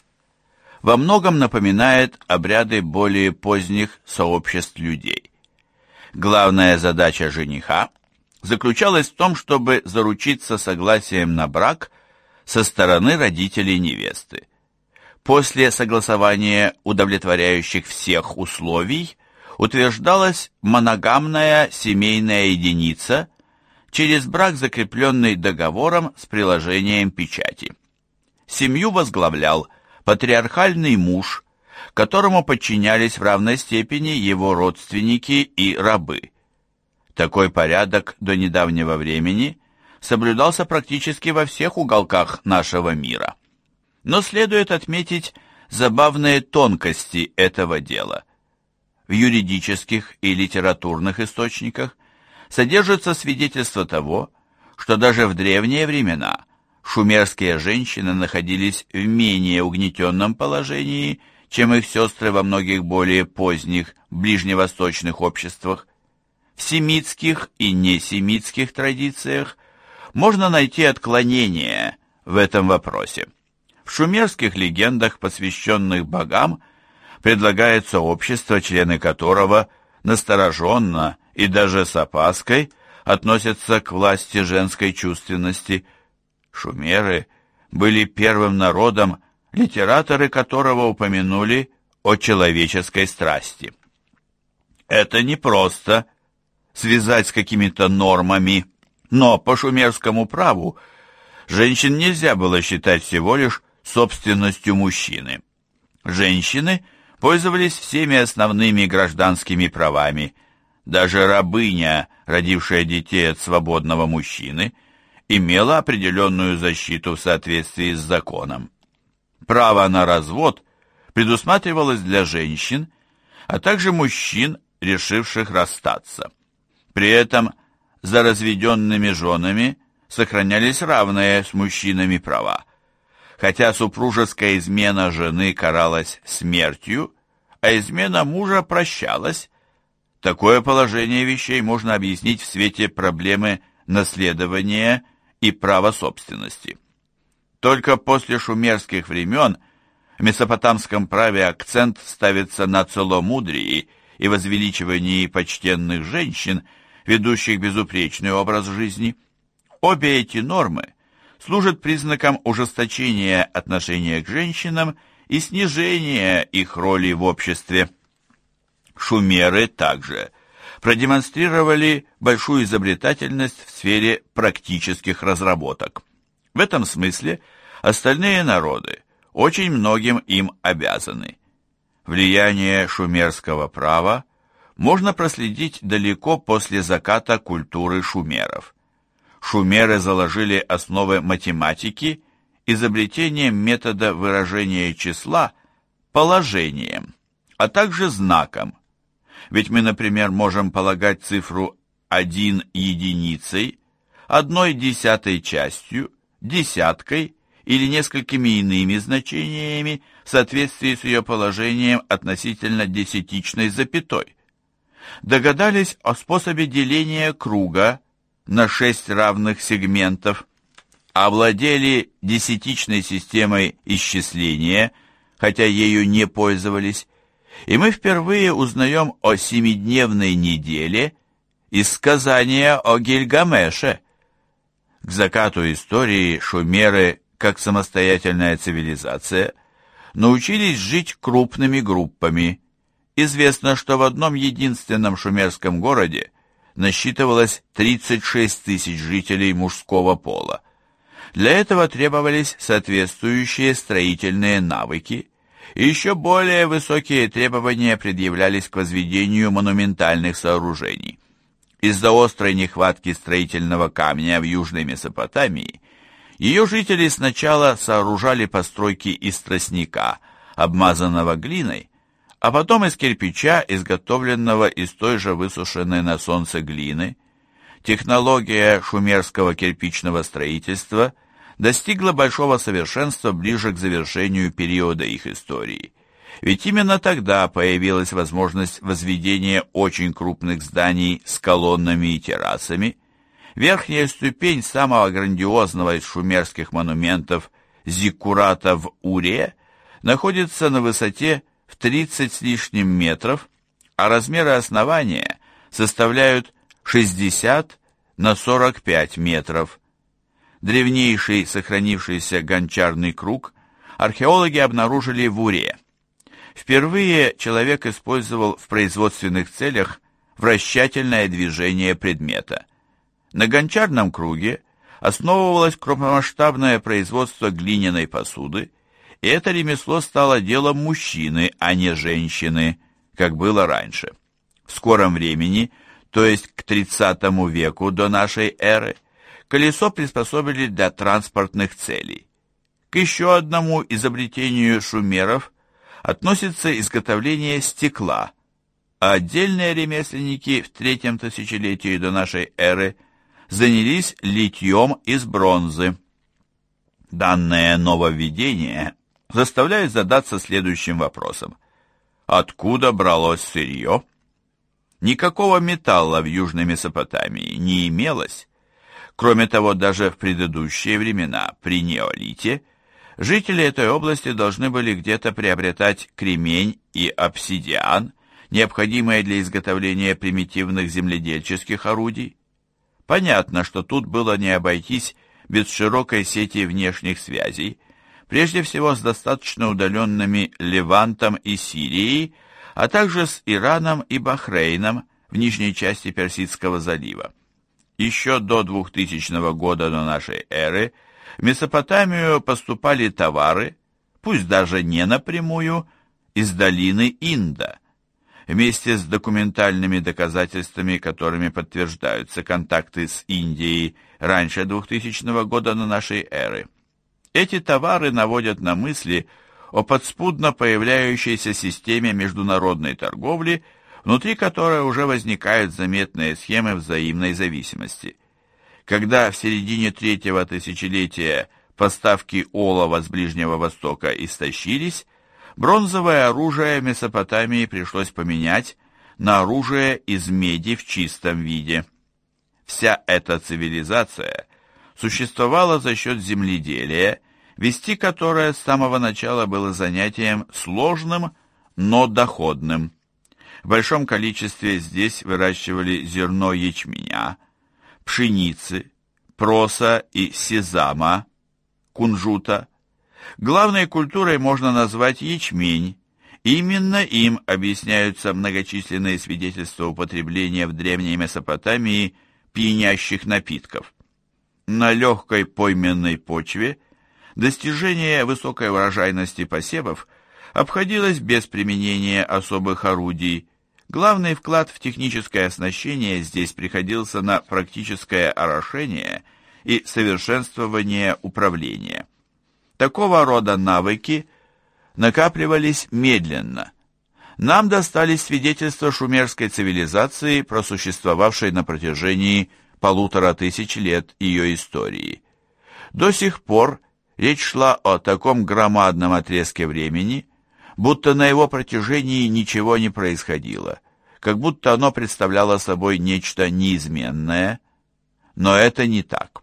во многом напоминает обряды более поздних сообществ людей. Главная задача жениха заключалась в том, чтобы заручиться согласием на брак со стороны родителей невесты. После согласования удовлетворяющих всех условий утверждалась моногамная семейная единица через брак, закрепленный договором с приложением печати. Семью возглавлял патриархальный муж, которому подчинялись в равной степени его родственники и рабы. Такой порядок до недавнего времени соблюдался практически во всех уголках нашего мира. Но следует отметить забавные тонкости этого дела. В юридических и литературных источниках содержится свидетельство того, что даже в древние времена шумерские женщины находились в менее угнетенном положении, чем их сестры во многих более поздних ближневосточных обществах. В семитских и несемитских традициях можно найти отклонения в этом вопросе. В шумерских легендах, посвященных богам, предлагается общество, члены которого настороженно и даже с опаской относятся к власти женской чувственности. Шумеры были первым народом, литераторы которого упомянули о человеческой страсти. Это не просто связать с какими-то нормами, но по шумерскому праву женщин нельзя было считать всего лишь собственностью мужчины. Женщины пользовались всеми основными гражданскими правами. Даже рабыня, родившая детей от свободного мужчины, имела определенную защиту в соответствии с законом. Право на развод предусматривалось для женщин, а также мужчин, решивших расстаться. При этом за разведенными женами сохранялись равные с мужчинами права. Хотя супружеская измена жены каралась смертью, а измена мужа прощалась, такое положение вещей можно объяснить в свете проблемы наследования и права собственности. Только после шумерских времен в месопотамском праве акцент ставится на целомудрии и возвеличивании почтенных женщин, ведущих безупречный образ жизни. Обе эти нормы служат признаком ужесточения отношения к женщинам и снижения их роли в обществе. Шумеры также продемонстрировали большую изобретательность в сфере практических разработок. В этом смысле остальные народы очень многим им обязаны. Влияние шумерского права можно проследить далеко после заката культуры шумеров. Шумеры заложили основы математики изобретением метода выражения числа положением. а также знаком. Ведь мы, например, можем полагать цифру один единицей, одной десятой частью, десяткой или несколькими иными значениями в соответствии с ее положением относительно десятичной запятой. Догадались о способе деления круга на шесть равных сегментов, овладели десятичной системой исчисления, хотя ею не пользовались, и мы впервые узнаем о семидневной неделе из сказания о Гильгамеше. К закату истории шумеры, как самостоятельная цивилизация, научились жить крупными группами. Известно, что в одном единственном шумерском городе насчитывалось тридцать шесть тысяч жителей мужского пола. Для этого требовались соответствующие строительные навыки, и еще более высокие требования предъявлялись к возведению монументальных сооружений. Из-за острой нехватки строительного камня в Южной Месопотамии ее жители сначала сооружали постройки из тростника, обмазанного глиной, а потом из кирпича, изготовленного из той же высушенной на солнце глины. Технология шумерского кирпичного строительства достигла большого совершенства ближе к завершению периода их истории. Ведь именно тогда появилась возможность возведения очень крупных зданий с колоннами и террасами. Верхняя ступень самого грандиозного из шумерских монументов зиккурата в Уре находится на высоте в тридцать с лишним метров, а размеры основания составляют шестьдесят на сорок пять метров. Древнейший сохранившийся гончарный круг археологи обнаружили в Уре. Впервые человек использовал в производственных целях вращательное движение предмета. На гончарном круге основывалось крупномасштабное производство глиняной посуды, и это ремесло стало делом мужчины, а не женщины, как было раньше. В скором времени, то есть к тридцатому веку до нашей эры, колесо приспособили для транспортных целей. К еще одному изобретению шумеров относится изготовление стекла, а отдельные ремесленники в третьем тысячелетии до нашей эры занялись литьем из бронзы. Данное нововведение заставляет задаться следующим вопросом. Откуда бралось сырье? Никакого металла в Южной Месопотамии не имелось. Кроме того, даже в предыдущие времена, при неолите, жители этой области должны были где-то приобретать кремень и обсидиан, необходимые для изготовления примитивных земледельческих орудий. Понятно, что тут было не обойтись без широкой сети внешних связей, прежде всего с достаточно удаленными Левантом и Сирией, а также с Ираном и Бахрейном в нижней части Персидского залива. Еще до двухтысячного года до нашей эры в Месопотамию поступали товары, пусть даже не напрямую, из долины Инда. Вместе с документальными доказательствами, которыми подтверждаются контакты с Индией раньше двухтысячного года до нашей эры. Эти товары наводят на мысли о подспудно появляющейся системе международной торговли, внутри которой уже возникают заметные схемы взаимной зависимости. Когда в середине третьего тысячелетия поставки олова с Ближнего Востока истощились, бронзовое оружие Месопотамии пришлось поменять на оружие из меди в чистом виде. Вся эта цивилизация существовала за счет земледелия, вести которое с самого начала было занятием сложным, но доходным. В большом количестве здесь выращивали зерно ячменя, пшеницы, проса и сезама, кунжута. Главной культурой можно назвать ячмень. Именно им объясняются многочисленные свидетельства употребления в древней Месопотамии пьянящих напитков. На легкой пойменной почве достижение высокой урожайности посевов обходилось без применения особых орудий. Главный вклад в техническое оснащение здесь приходился на практическое орошение и совершенствование управления. Такого рода навыки накапливались медленно. нам достались свидетельства шумерской цивилизации, просуществовавшей на протяжении полутора тысяч лет ее истории. До сих пор речь шла о таком громадном отрезке времени, будто на его протяжении ничего не происходило, как будто оно представляло собой нечто неизменное, но это не так.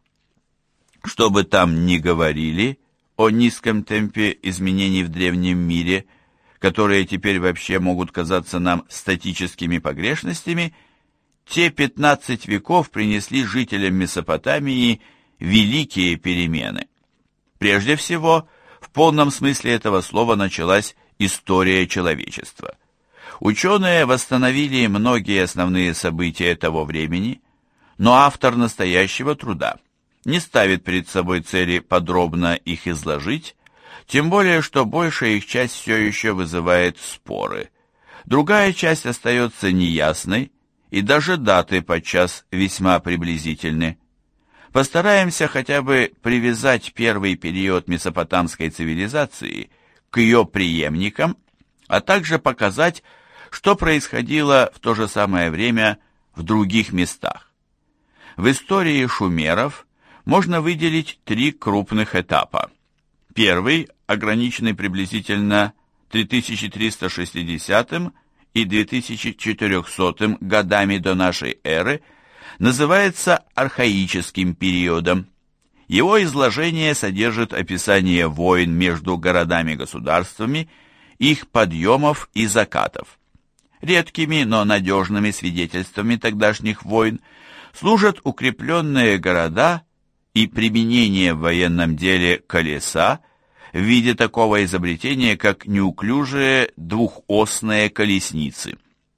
Что бы там ни говорили о низком темпе изменений в древнем мире, которые теперь вообще могут казаться нам статическими погрешностями, те пятнадцать веков принесли жителям Месопотамии великие перемены. Прежде всего, в полном смысле этого слова началась история человечества. Ученые восстановили многие основные события того времени, но автор настоящего труда не ставит перед собой цели подробно их изложить, тем более, что большая их часть все еще вызывает споры. Другая часть остается неясной, и даже даты подчас весьма приблизительны. Постараемся хотя бы привязать первый период месопотамской цивилизации к ее преемникам, а также показать, что происходило в то же самое время в других местах. В истории шумеров можно выделить три крупных этапа. Первый, ограниченный приблизительно три тысячи триста шестидесятым и две тысячи четырехсотым годами до нашей эры, называется архаическим периодом. Его изложение содержит описание войн между городами-государствами, их подъемов и закатов. Редкими, но надежными свидетельствами тогдашних войн служат укрепленные города и применение в военном деле колеса в виде такого изобретения, как неуклюжие двухосные колесницы.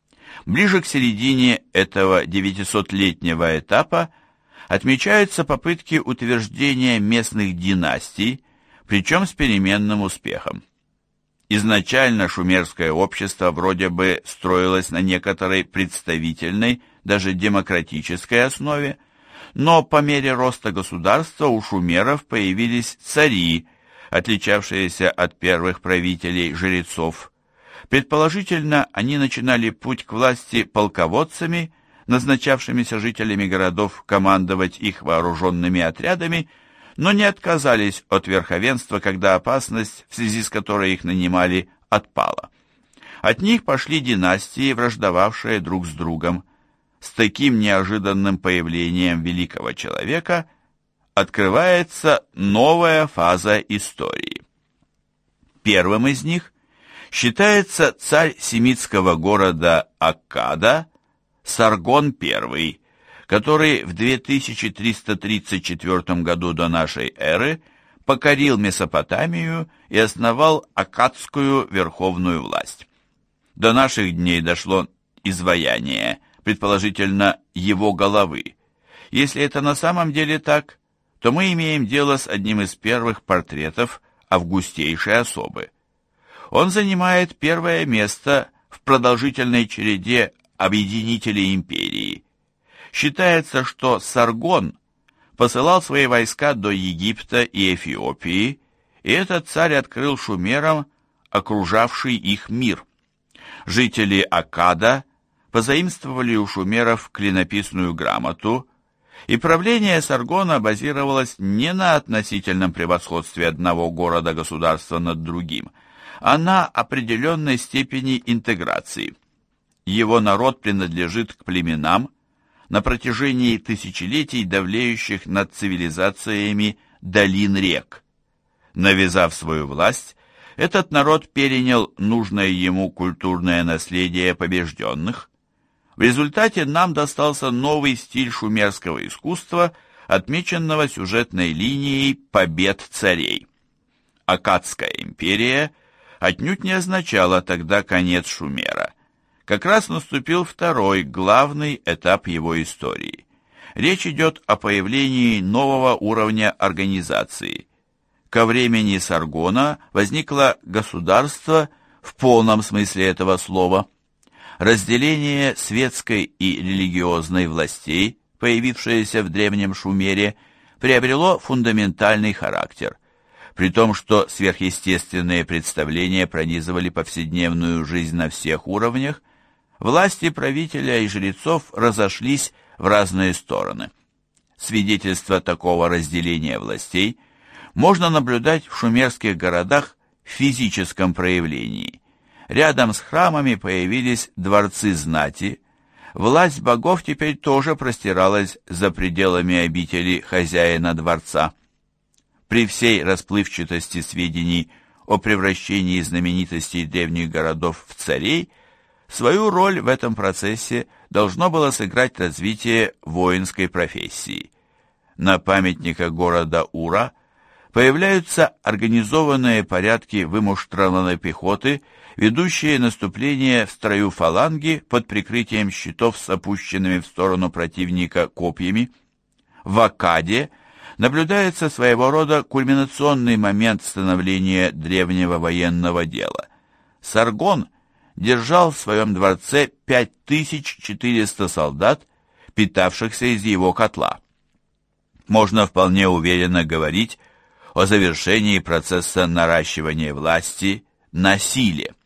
Ближе к середине этого девятисотлетнего этапа отмечаются попытки утверждения местных династий, причем с переменным успехом. Изначально шумерское общество вроде бы строилось на некоторой представительной, даже демократической основе, но по мере роста государства у шумеров появились цари, отличавшиеся от первых правителей жрецов. Предположительно, они начинали путь к власти полководцами, назначавшимися жителями городов командовать их вооруженными отрядами, но не отказались от верховенства, когда опасность, в связи с которой их нанимали, отпала. От них пошли династии, враждовавшие друг с другом. С таким неожиданным появлением великого человека открывается новая фаза истории. Первым из них считается царь семитского города Аккада Саргон I, который в две тысячи триста тридцать четвёртом году до нашей эры покорил Месопотамию и основал аккадскую верховную власть. До наших дней дошло изваяние, предположительно, его головы. Если это на самом деле так, то мы имеем дело с одним из первых портретов августейшей особы. Он занимает первое место в продолжительной череде объединителей империи. Считается, что Саргон посылал свои войска до Египта и Эфиопии, и этот царь открыл шумерам окружавший их мир. Жители Аккада позаимствовали у шумеров клинописную грамоту, и правление Саргона базировалось не на относительном превосходстве одного города-государства над другим, а на определенной степени интеграции. Его народ принадлежит к племенам, на протяжении тысячелетий давлеющих над цивилизациями долин рек. Навязав свою власть, этот народ перенял нужное ему культурное наследие побежденных. В результате нам достался новый стиль шумерского искусства, отмеченного сюжетной линией побед царей. Аккадская империя отнюдь не означала тогда конец Шумера. Как раз наступил второй, главный этап его истории. Речь идет о появлении нового уровня организации. Ко времени Саргона возникло государство в полном смысле этого слова. Разделение светской и религиозной властей, появившееся в древнем Шумере, приобрело фундаментальный характер. При том, что сверхъестественные представления пронизывали повседневную жизнь на всех уровнях, власти правителя и жрецов разошлись в разные стороны. Свидетельство такого разделения властей можно наблюдать в шумерских городах в физическом проявлении. Рядом с храмами появились дворцы знати, власть богов теперь тоже простиралась за пределами обители хозяина дворца. При всей расплывчатости сведений о превращении знаменитостей древних городов в царей, свою роль в этом процессе должно было сыграть развитие воинской профессии. На памятниках города Ура появляются организованные порядки вымуштрованной пехоты, ведущие наступление в строю фаланги под прикрытием щитов с опущенными в сторону противника копьями. В Аккаде наблюдается своего рода кульминационный момент становления древнего военного дела. Саргон держал в своем дворце пять тысяч четыреста солдат, питавшихся из его котла. Можно вполне уверенно говорить о завершении процесса наращивания власти на силе.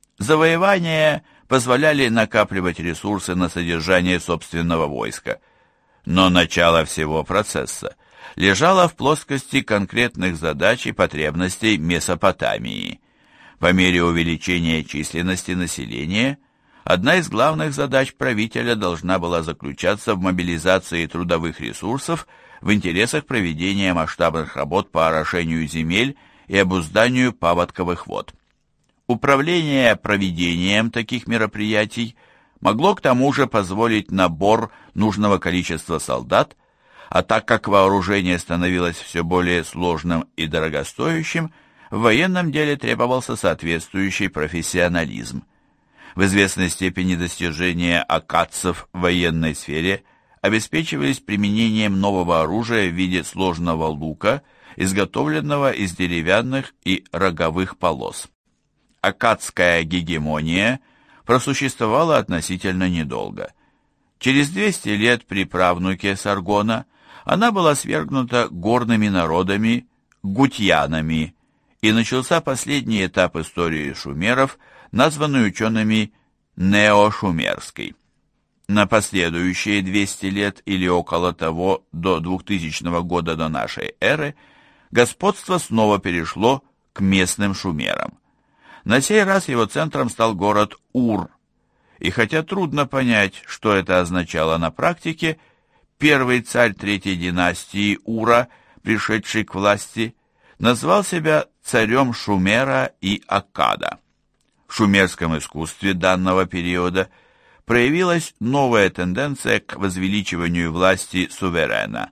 Завоевания позволяли накапливать ресурсы на содержание собственного войска, но начало всего процесса лежало в плоскости конкретных задач и потребностей Месопотамии. По мере увеличения численности населения, одна из главных задач правителя должна была заключаться в мобилизации трудовых ресурсов в интересах проведения масштабных работ по орошению земель и обузданию паводковых вод. Управление проведением таких мероприятий могло к тому же позволить набор нужного количества солдат, а так как вооружение становилось все более сложным и дорогостоящим, в военном деле требовался соответствующий профессионализм. В известной степени достижения аккадцев в военной сфере обеспечивались применением нового оружия в виде сложного лука, изготовленного из деревянных и роговых полос. Аккадская гегемония просуществовала относительно недолго. Через двести лет при правнуке Саргона она была свергнута горными народами, гутьянами, и начался последний этап истории шумеров, названный учеными неошумерской. На последующие двести лет или около того до двухтысячного года до нашей эры господство снова перешло к местным шумерам. На сей раз его центром стал город Ур, и хотя трудно понять, что это означало на практике, первый царь третьей династии Ура, пришедший к власти, назвал себя царем Шумера и Аккада. В шумерском искусстве данного периода проявилась новая тенденция к возвеличиванию власти суверена.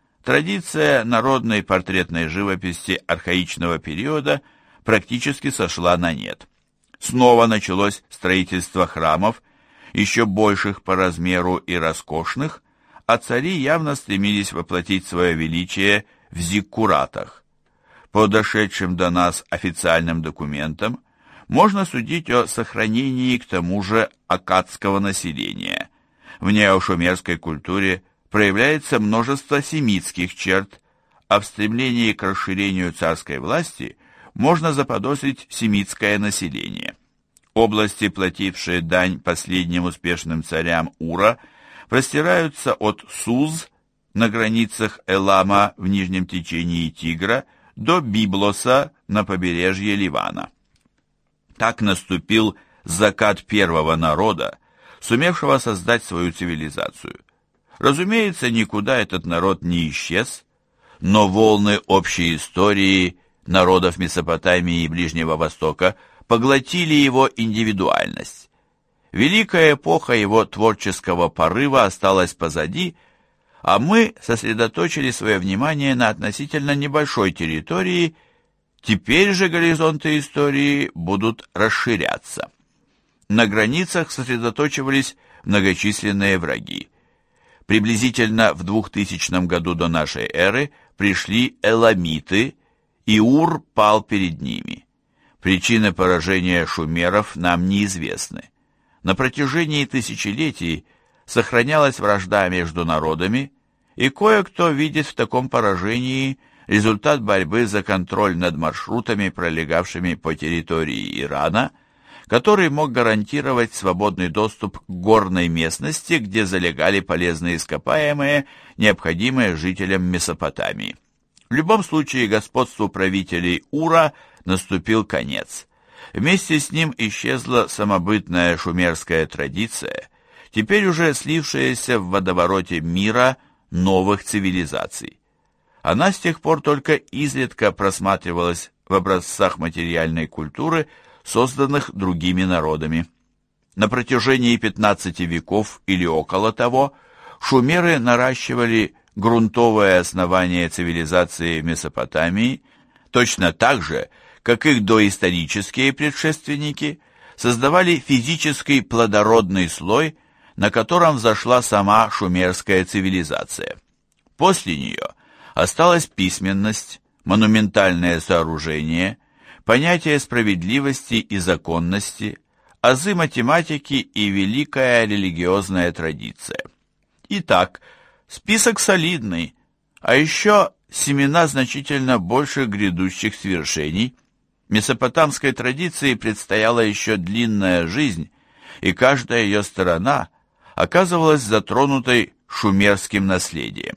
Традиция народной портретной живописи архаичного периода практически сошла на нет. Снова началось строительство храмов, еще больших по размеру и роскошных, а цари явно стремились воплотить свое величие в зиккуратах. По дошедшим до нас официальным документам можно судить о сохранении к тому же аккадского населения. В неошумерской культуре проявляется множество семитских черт, а в стремлении к расширению царской власти можно заподозрить семитское население. Области, платившие дань последним успешным царям Ура, простираются от Суз на границах Элама в нижнем течении Тигра до Библоса на побережье Ливана. Так наступил закат первого народа, сумевшего создать свою цивилизацию. Разумеется, никуда этот народ не исчез, но волны общей истории народов Месопотамии и Ближнего Востока поглотили его индивидуальность. Великая эпоха его творческого порыва осталась позади, а мы сосредоточили свое внимание на относительно небольшой территории. Теперь же горизонты истории будут расширяться. На границах сосредоточивались многочисленные враги. Приблизительно в двухтысячном году до нашей эры пришли эламиты, и Ур пал перед ними. Причины поражения шумеров нам неизвестны. На протяжении тысячелетий сохранялась вражда между народами, и кое-кто видит в таком поражении результат борьбы за контроль над маршрутами, пролегавшими по территории Ирана, который мог гарантировать свободный доступ к горной местности, где залегали полезные ископаемые, необходимые жителям Месопотамии. В любом случае господству правителей Ура наступил конец. Вместе с ним исчезла самобытная шумерская традиция, теперь уже слившаяся в водовороте мира новых цивилизаций. Она с тех пор только изредка просматривалась в образцах материальной культуры, созданных другими народами. На протяжении пятнадцати веков или около того шумеры наращивали грунтовое основание цивилизации в Месопотамии, точно так же, как их доисторические предшественники создавали физический плодородный слой, на котором взошла сама шумерская цивилизация. После нее осталась письменность, монументальное сооружение, понятие справедливости и законности, азы математики и великая религиозная традиция. Итак, список солидный, а еще семена значительно больше грядущих свершений. Месопотамской традиции предстояла еще длинная жизнь, и каждая ее сторона оказывалась затронутой шумерским наследием.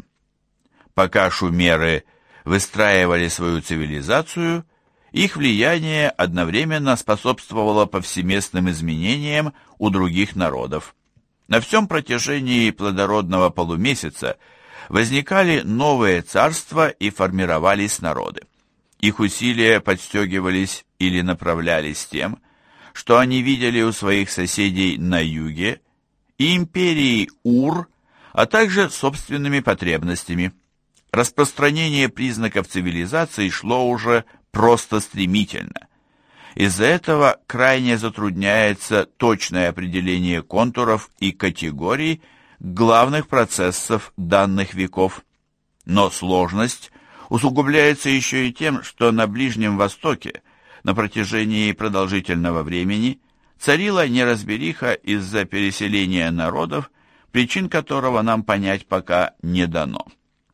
Пока шумеры выстраивали свою цивилизацию, их влияние одновременно способствовало повсеместным изменениям у других народов. На всем протяжении плодородного полумесяца возникали новые царства и формировались народы. Их усилия подстегивались или направлялись тем, что они видели у своих соседей на юге, и империи Ур, а также собственными потребностями. Распространение признаков цивилизации шло уже просто стремительно. Из-за этого крайне затрудняется точное определение контуров и категорий главных процессов данных веков. Но сложность усугубляется еще и тем, что на Ближнем Востоке на протяжении продолжительного времени царила неразбериха из-за переселения народов, причин которого нам понять пока не дано.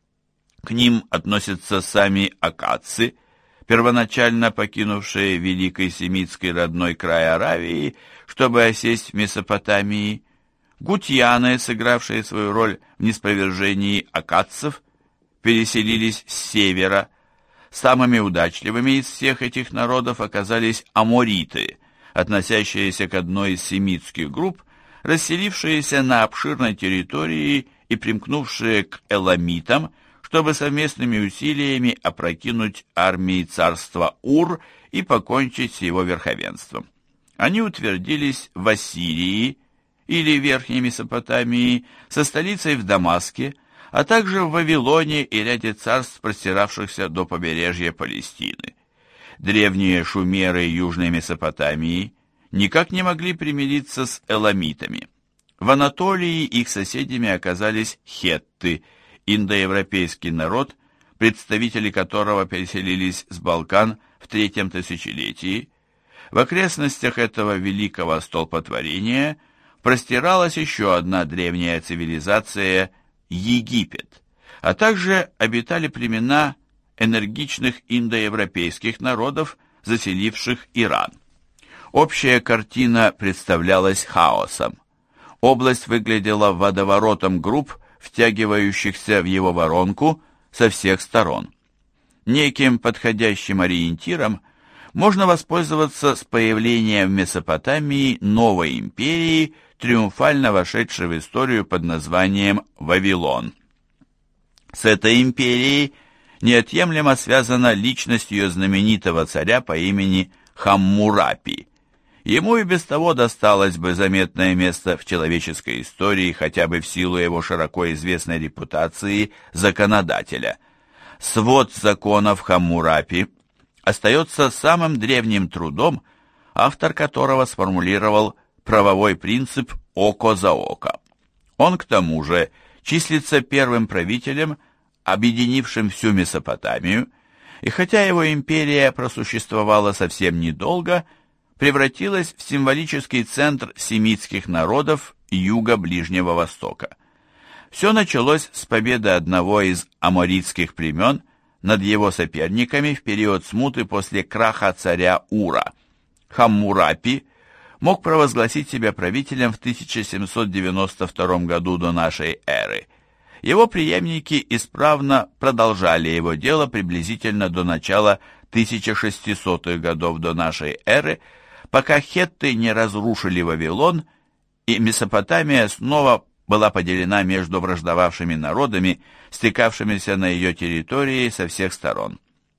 К ним относятся сами аккадцы, первоначально покинувшие великий семитский родной край Аравии, чтобы осесть в Месопотамии, гутьяны, сыгравшие свою роль в ниспровержении аккадцев, переселились с севера. Самыми удачливыми из всех этих народов оказались амориты, относящиеся к одной из семитских групп, расселившиеся на обширной территории и примкнувшие к эламитам, чтобы совместными усилиями опрокинуть армии царства Ур и покончить с его верховенством. Они утвердились в Ассирии или Верхней Месопотамии со столицей в Дамаске, а также в Вавилоне и ряде царств, простиравшихся до побережья Палестины. Древние шумеры Южной Месопотамии никак не могли примириться с эламитами. В Анатолии их соседями оказались хетты, индоевропейский народ, представители которого переселились с Балкан в третьем тысячелетии. В окрестностях этого великого столпотворения простиралась еще одна древняя цивилизация – Египет, а также обитали племена энергичных индоевропейских народов, заселивших Иран. Общая картина представлялась хаосом. Область выглядела водоворотом групп, втягивающихся в его воронку со всех сторон. Неким подходящим ориентиром можно воспользоваться с появлением в Месопотамии новой империи, триумфально вошедшей в историю под названием Вавилон. С этой империей неотъемлемо связана личность ее знаменитого царя по имени Хаммурапи. Ему и без того досталось бы заметное место в человеческой истории, хотя бы в силу его широко известной репутации законодателя. Свод законов Хаммурапи остается самым древним трудом, автор которого сформулировал правовой принцип «око за око». Он, к тому же, числится первым правителем, объединившим всю Месопотамию, и хотя его империя просуществовала совсем недолго, превратилась в символический центр семитских народов юга Ближнего Востока. Все началось с победы одного из аморитских племен над его соперниками в период смуты после краха царя Ура. Хаммурапи мог провозгласить себя правителем в тысяча семьсот девяносто втором году до нашей эры. Его преемники исправно продолжали его дело приблизительно до начала тысяча шестисотых годов до нашей эры, пока хетты не разрушили Вавилон, и Месопотамия снова была поделена между враждовавшими народами, стекавшимися на ее территории со всех сторон.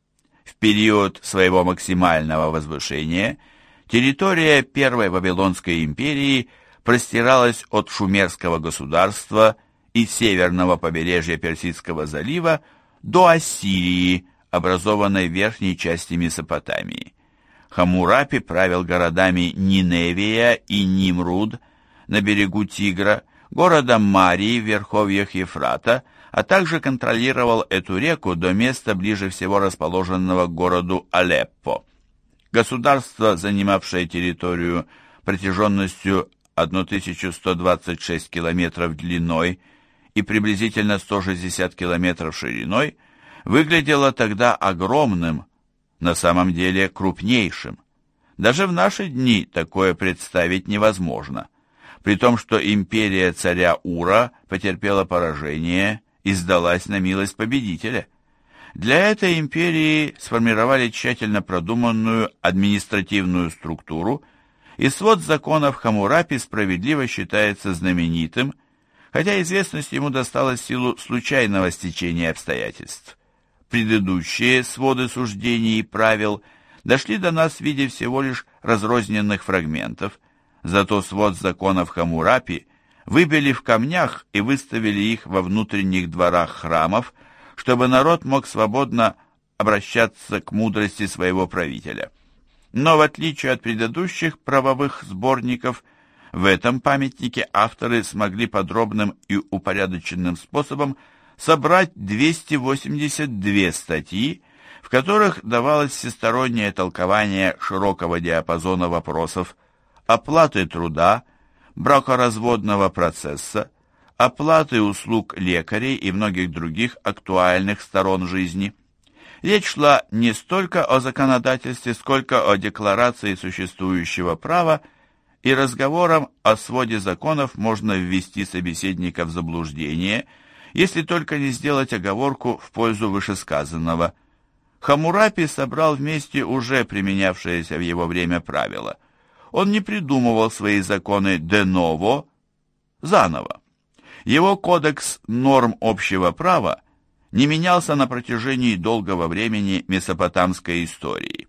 В период своего максимального возвышения территория Первой Вавилонской империи простиралась от Шумерского государства и северного побережья Персидского залива до Ассирии, образованной в верхней части Месопотамии. Хаммурапи правил городами Ниневия и Нимруд на берегу Тигра, городом Марии в верховьях Ефрата, а также контролировал эту реку до места, ближе всего расположенного к городу Алеппо. Государство, занимавшее территорию протяженностью тысячу сто двадцать шесть километров длиной и приблизительно сто шестьдесят километров шириной, выглядело тогда огромным, на самом деле крупнейшим. Даже в наши дни такое представить невозможно, при том, что империя царя Ура потерпела поражение и сдалась на милость победителя. Для этой империи сформировали тщательно продуманную административную структуру, и свод законов Хаммурапи справедливо считается знаменитым, хотя известность ему досталась в силу случайного стечения обстоятельств. Предыдущие своды суждений и правил дошли до нас в виде всего лишь разрозненных фрагментов, зато свод законов Хаммурапи выбили в камнях и выставили их во внутренних дворах храмов, чтобы народ мог свободно обращаться к мудрости своего правителя. Но в отличие от предыдущих правовых сборников, в этом памятнике авторы смогли подробным и упорядоченным способом собрать двести восемьдесят две статьи, в которых давалось всестороннее толкование широкого диапазона вопросов оплаты труда, бракоразводного процесса, оплаты услуг лекарей и многих других актуальных сторон жизни. Речь шла не столько о законодательстве, сколько о декларации существующего права, и разговором о своде законов можно ввести собеседника в заблуждение, если только не сделать оговорку в пользу вышесказанного. Хаммурапи собрал вместе уже применявшиеся в его время правила. Он не придумывал свои законы de novo, заново. Его кодекс норм общего права не менялся на протяжении долгого времени месопотамской истории.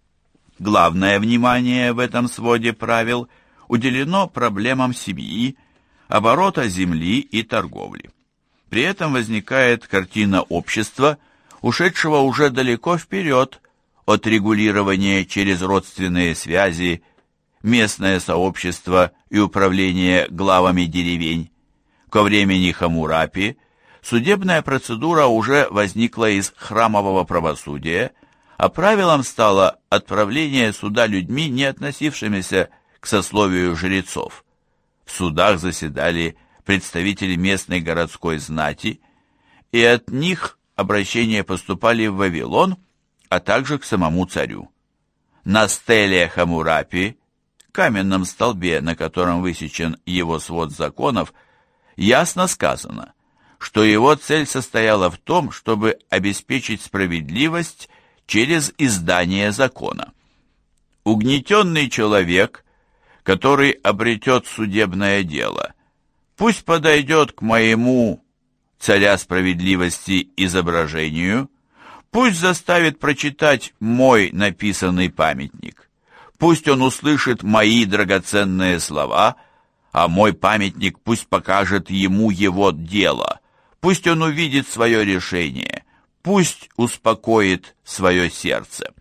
Главное внимание в этом своде правил уделено проблемам семьи, оборота земли и торговли. При этом возникает картина общества, ушедшего уже далеко вперед от регулирования через родственные связи, местное сообщество и управление главами деревень. Ко времени Хаммурапи судебная процедура уже возникла из храмового правосудия, а правилом стало отправление суда людьми, не относившимися к сословию жрецов. В судах заседали представители местной городской знати, и от них обращения поступали в Вавилон, а также к самому царю. На стеле Хаммурапи, каменном столбе, на котором высечен его свод законов, ясно сказано, что его цель состояла в том, чтобы обеспечить справедливость через издание закона. Угнетенный человек, который обретет судебное дело, пусть подойдет к моему, царя справедливости, изображению, пусть заставит прочитать мой написанный памятник, пусть он услышит мои драгоценные слова, а мой памятник пусть покажет ему его дело, пусть он увидит свое решение, пусть успокоит свое сердце.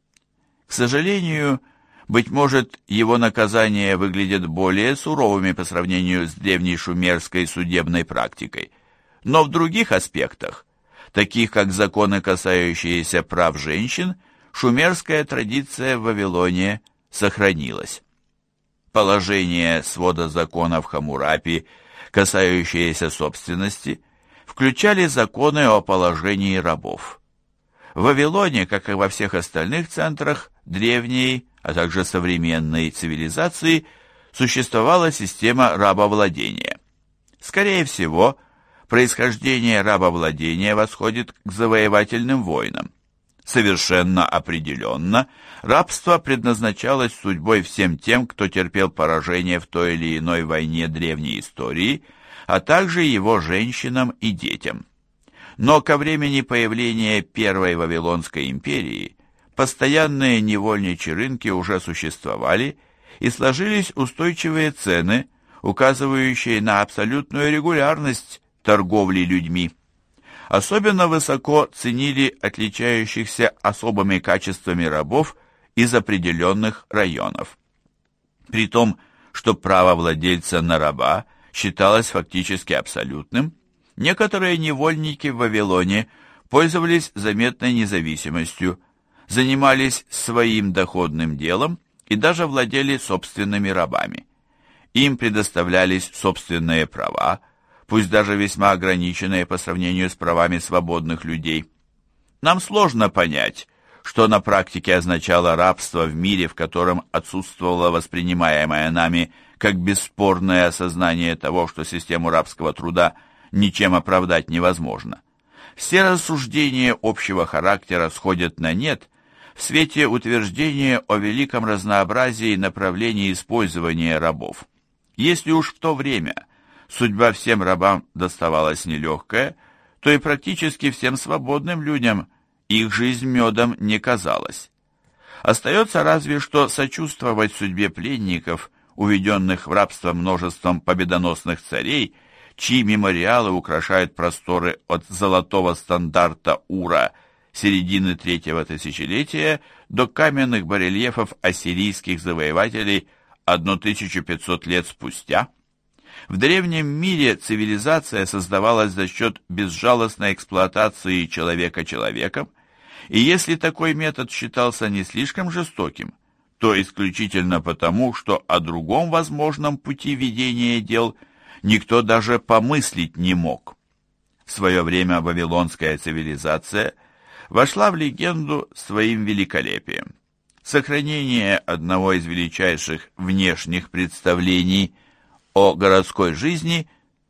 К сожалению, быть может, его наказания выглядят более суровыми по сравнению с древней шумерской судебной практикой, но в других аспектах, таких как законы, касающиеся прав женщин, шумерская традиция в Вавилоне сохранилась. Положение свода законов Хаммурапи, касающиеся собственности, включали законы о положении рабов. В Вавилоне, как и во всех остальных центрах древней, а также современной цивилизации, существовала система рабовладения. Скорее всего, происхождение рабовладения восходит к завоевательным войнам. Совершенно определенно, рабство предназначалось судьбой всем тем, кто терпел поражение в той или иной войне древней истории, а также его женщинам и детям. Но ко времени появления Первой Вавилонской империи постоянные невольничьи рынки уже существовали и сложились устойчивые цены, указывающие на абсолютную регулярность торговли людьми. Особенно высоко ценили отличающихся особыми качествами рабов из определенных районов. При том, что право владельца на раба считалось фактически абсолютным, некоторые невольники в Вавилоне пользовались заметной независимостью, занимались своим доходным делом и даже владели собственными рабами. Им предоставлялись собственные права, пусть даже весьма ограниченные по сравнению с правами свободных людей. Нам сложно понять, что на практике означало рабство в мире, в котором отсутствовало воспринимаемое нами как бесспорное осознание того, что систему рабского труда ничем оправдать невозможно. Все рассуждения общего характера сходят на нет в свете утверждения о великом разнообразии направлений использования рабов. Если уж в то время судьба всем рабам доставалась нелегкая, то и практически всем свободным людям их жизнь медом не казалась. Остается разве что сочувствовать судьбе пленников, уведенных в рабство множеством победоносных царей, чьи мемориалы украшают просторы от золотого стандарта Ура середины третьего тысячелетия до каменных барельефов ассирийских завоевателей тысячу пятьсот лет спустя. В древнем мире цивилизация создавалась за счет безжалостной эксплуатации человека человеком, и если такой метод считался не слишком жестоким, то исключительно потому, что о другом возможном пути ведения дел никто даже помыслить не мог. В свое время вавилонская цивилизация вошла в легенду своим великолепием. Сохранение одного из величайших внешних представлений о городской жизни,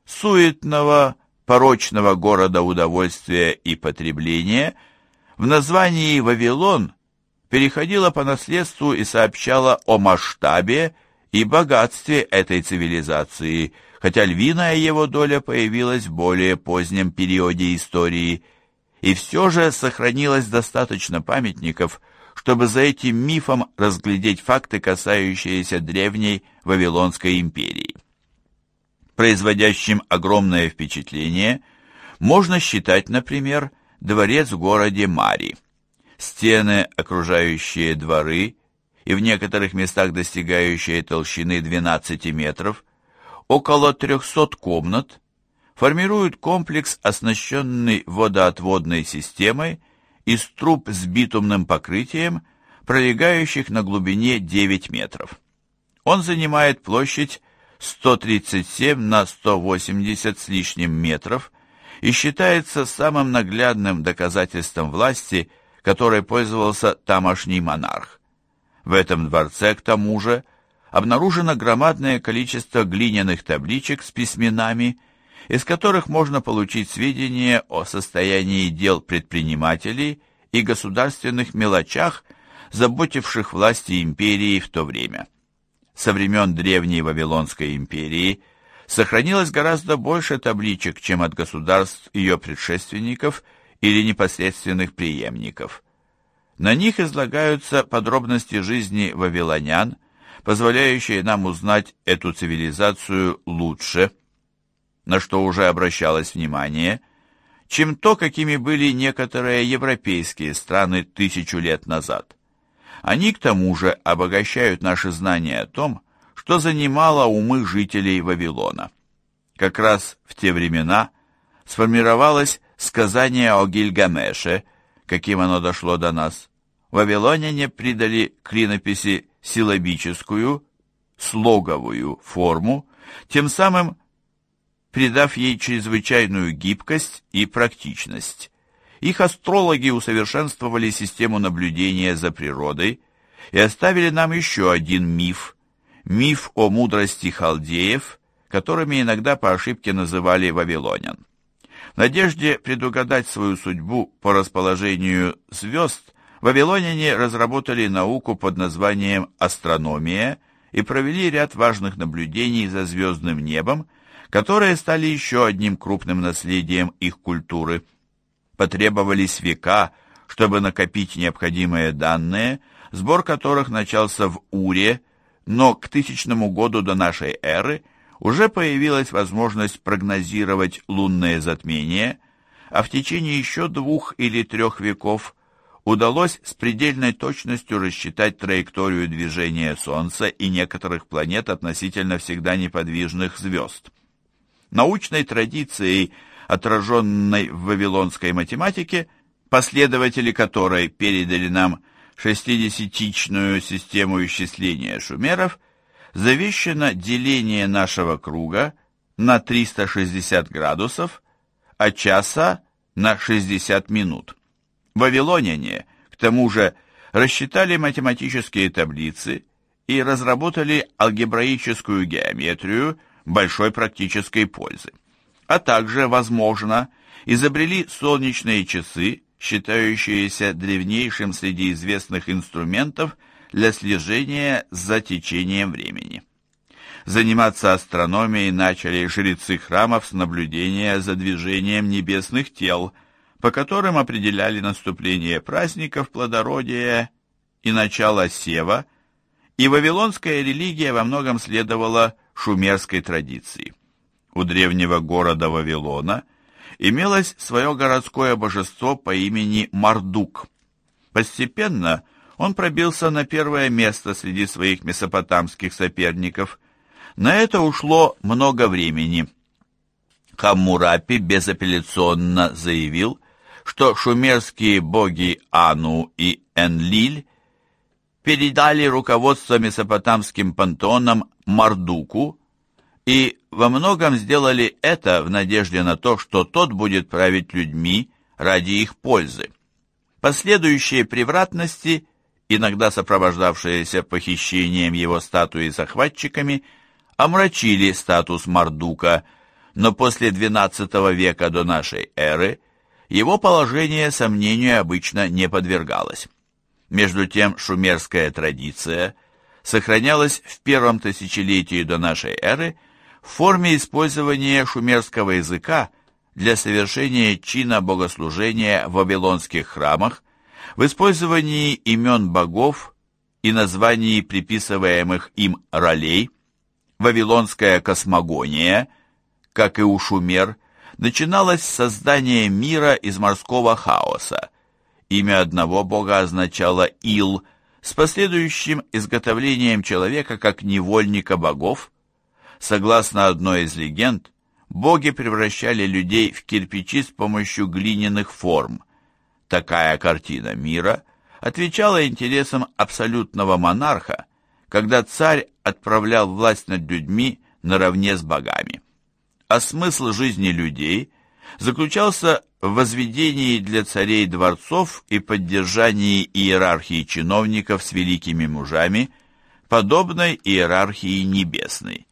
суетного, порочного города удовольствия и потребления, в названии «Вавилон» переходило по наследству и сообщало о масштабе и богатстве этой цивилизации, хотя львиная его доля появилась в более позднем периоде истории, и все же сохранилось достаточно памятников, чтобы за этим мифом разглядеть факты, касающиеся древней Вавилонской империи. Производящим огромное впечатление можно считать, например, дворец в городе Мари. Стены, окружающие дворы, и в некоторых местах достигающие толщины двенадцати метров, около трехсот комнат, формируют комплекс, оснащенный водоотводной системой из труб с битумным покрытием, пролегающих на глубине девять метров. Он занимает площадь сто тридцать семь на сто восемьдесят с лишним метров и считается самым наглядным доказательством власти, которой пользовался тамошний монарх. В этом дворце, к тому же, обнаружено громадное количество глиняных табличек с письменами, из которых можно получить сведения о состоянии дел предпринимателей и государственных мелочах, заботивших власти империи в то время. Со времен древней Вавилонской империи сохранилось гораздо больше табличек, чем от государств ее предшественников или непосредственных преемников. На них излагаются подробности жизни вавилонян, позволяющие нам узнать эту цивилизацию лучше, на что уже обращалось внимание, чем то, какими были некоторые европейские страны тысячу лет назад. Они, к тому же, обогащают наши знания о том, что занимало умы жителей Вавилона. Как раз в те времена сформировалось сказание о Гильгамеше, каким оно дошло до нас. Вавилоняне придали клинописи силлабическую, слоговую форму, тем самым придав ей чрезвычайную гибкость и практичность. их астрологи усовершенствовали систему наблюдения за природой и оставили нам еще один миф – миф о мудрости халдеев, которыми иногда по ошибке называли вавилонян. В надежде предугадать свою судьбу по расположению звезд, вавилоняне разработали науку под названием астрономия и провели ряд важных наблюдений за звездным небом, которые стали еще одним крупным наследием их культуры. Потребовались века, чтобы накопить необходимые данные, сбор которых начался в Уре, но к тысячному году до нашей эры уже появилась возможность прогнозировать лунные затмения, а в течение еще двух или трех веков удалось с предельной точностью рассчитать траекторию движения Солнца и некоторых планет относительно всегда неподвижных звезд. Научной традицией, отраженной в вавилонской математике, последователи которой передали нам шестидесятичную систему исчисления шумеров, завещано деление нашего круга на триста шестьдесят градусов, а часа на шестьдесят минут. Вавилоняне, к тому же, рассчитали математические таблицы и разработали алгебраическую геометрию большой практической пользы. А также, возможно, изобрели солнечные часы, считающиеся древнейшим среди известных инструментов для слежения за течением времени. Заниматься астрономией начали жрецы храмов с наблюдения за движением небесных тел, по которым определяли наступление праздников плодородия и начало сева, и вавилонская религия во многом следовала шумерской традиции. У древнего города Вавилона имелось свое городское божество по имени Мардук. Постепенно он пробился на первое место среди своих месопотамских соперников. На это ушло много времени. Хаммурапи безапелляционно заявил, что шумерские боги Ану и Энлиль передали руководство месопотамским пантеоном Мардуку и во многом сделали это в надежде на то, что тот будет править людьми ради их пользы. Последующие превратности, иногда сопровождавшиеся похищением его статуи захватчиками, омрачили статус Мардука, но после двенадцатого века до нашей эры его положение сомнению обычно не подвергалось. Между тем шумерская традиция сохранялась в первом тысячелетии до нашей эры в форме использования шумерского языка для совершения чина богослужения в вавилонских храмах, в использовании имен богов и названий приписываемых им ролей. Вавилонская космогония, как и у шумер, начиналась с создания мира из морского хаоса. Имя одного бога означало Ил, с последующим изготовлением человека как невольника богов. Согласно одной из легенд, боги превращали людей в кирпичи с помощью глиняных форм. Такая картина мира отвечала интересам абсолютного монарха, когда царь отправлял власть над людьми наравне с богами. А смысл жизни людей заключался в возведении для царей дворцов и поддержании иерархии чиновников с великими мужами, подобной иерархии небесной.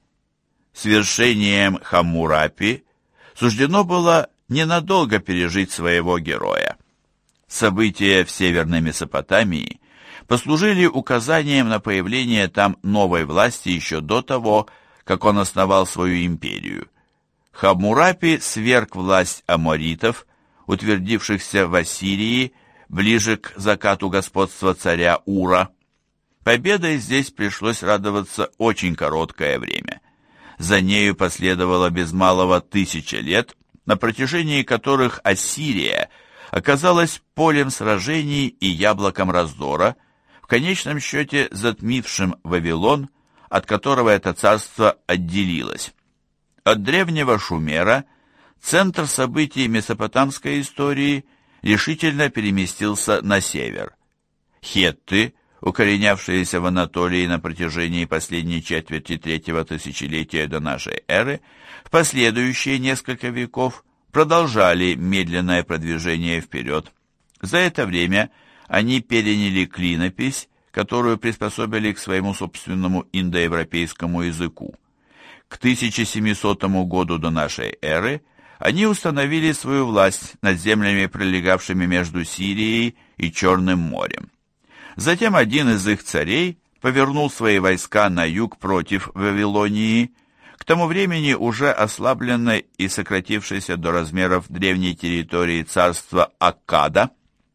Свершением Хаммурапи суждено было ненадолго пережить своего героя. События в Северной Месопотамии послужили указанием на появление там новой власти еще до того, как он основал свою империю. Хаммурапи сверг власть аморитов, утвердившихся в Ассирии ближе к закату господства царя Ура. Победой здесь пришлось радоваться очень короткое время. За нею последовало без малого тысяча лет, на протяжении которых Ассирия оказалась полем сражений и яблоком раздора, в конечном счете затмившим Вавилон, от которого это царство отделилось. От древнего Шумера центр событий месопотамской истории решительно переместился на север. Хетты, укоренявшиеся в Анатолии на протяжении последней четверти третьего тысячелетия до нашей эры, в последующие несколько веков продолжали медленное продвижение вперед. За это время они переняли клинопись, которую приспособили к своему собственному индоевропейскому языку. К тысяча семисотому году до нашей эры они установили свою власть над землями, пролегавшими между Сирией и Черным морем. Затем один из их царей повернул свои войска на юг против Вавилонии, к тому времени уже ослабленной и сократившейся до размеров древней территории царства Аккада.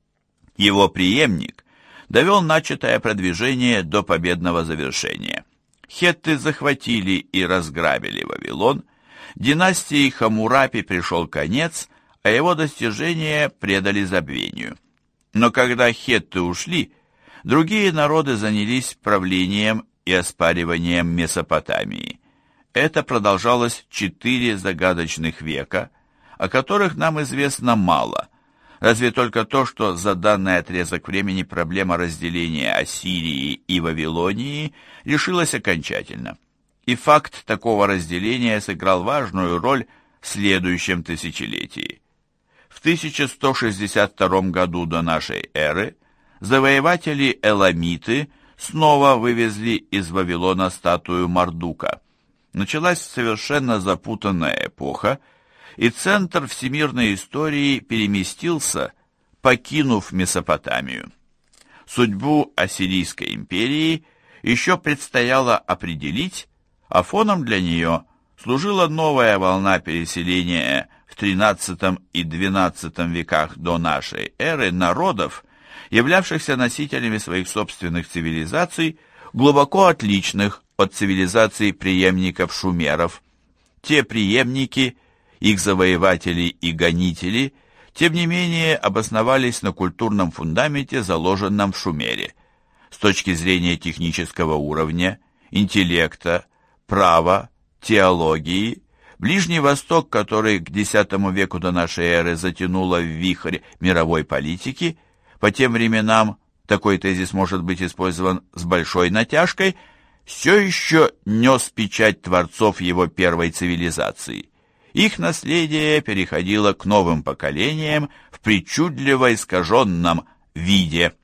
Его преемник довел начатое продвижение до победного завершения. Хетты захватили и разграбили Вавилон, династии Хаммурапи пришел конец, а его достижения предали забвению. Но когда хетты ушли, другие народы занялись правлением и оспариванием Месопотамии. Это продолжалось четыре загадочных века, о которых нам известно мало, разве только то, что за данный отрезок времени проблема разделения Ассирии и Вавилонии решилась окончательно. И факт такого разделения сыграл важную роль в следующем тысячелетии. В тысяча сто шестьдесят втором году до нашей эры завоеватели эламиты снова вывезли из Вавилона статую Мардука. Началась совершенно запутанная эпоха, и центр всемирной истории переместился, покинув Месопотамию. Судьбу Ассирийской империи еще предстояло определить, а фоном для нее служила новая волна переселения в тринадцатом и двенадцатом веках до нашей эры народов, являвшихся носителями своих собственных цивилизаций, глубоко отличных от цивилизаций преемников шумеров. Те преемники, их завоеватели и гонители, тем не менее обосновались на культурном фундаменте, заложенном в Шумере. С точки зрения технического уровня, интеллекта, права, теологии, Ближний Восток, который к десятому веку до нашей эры затянуло в вихрь мировой политики, по тем временам такой тезис может быть использован с большой натяжкой, все еще нес печать творцов его первой цивилизации. Их наследие переходило к новым поколениям в причудливо искаженном виде.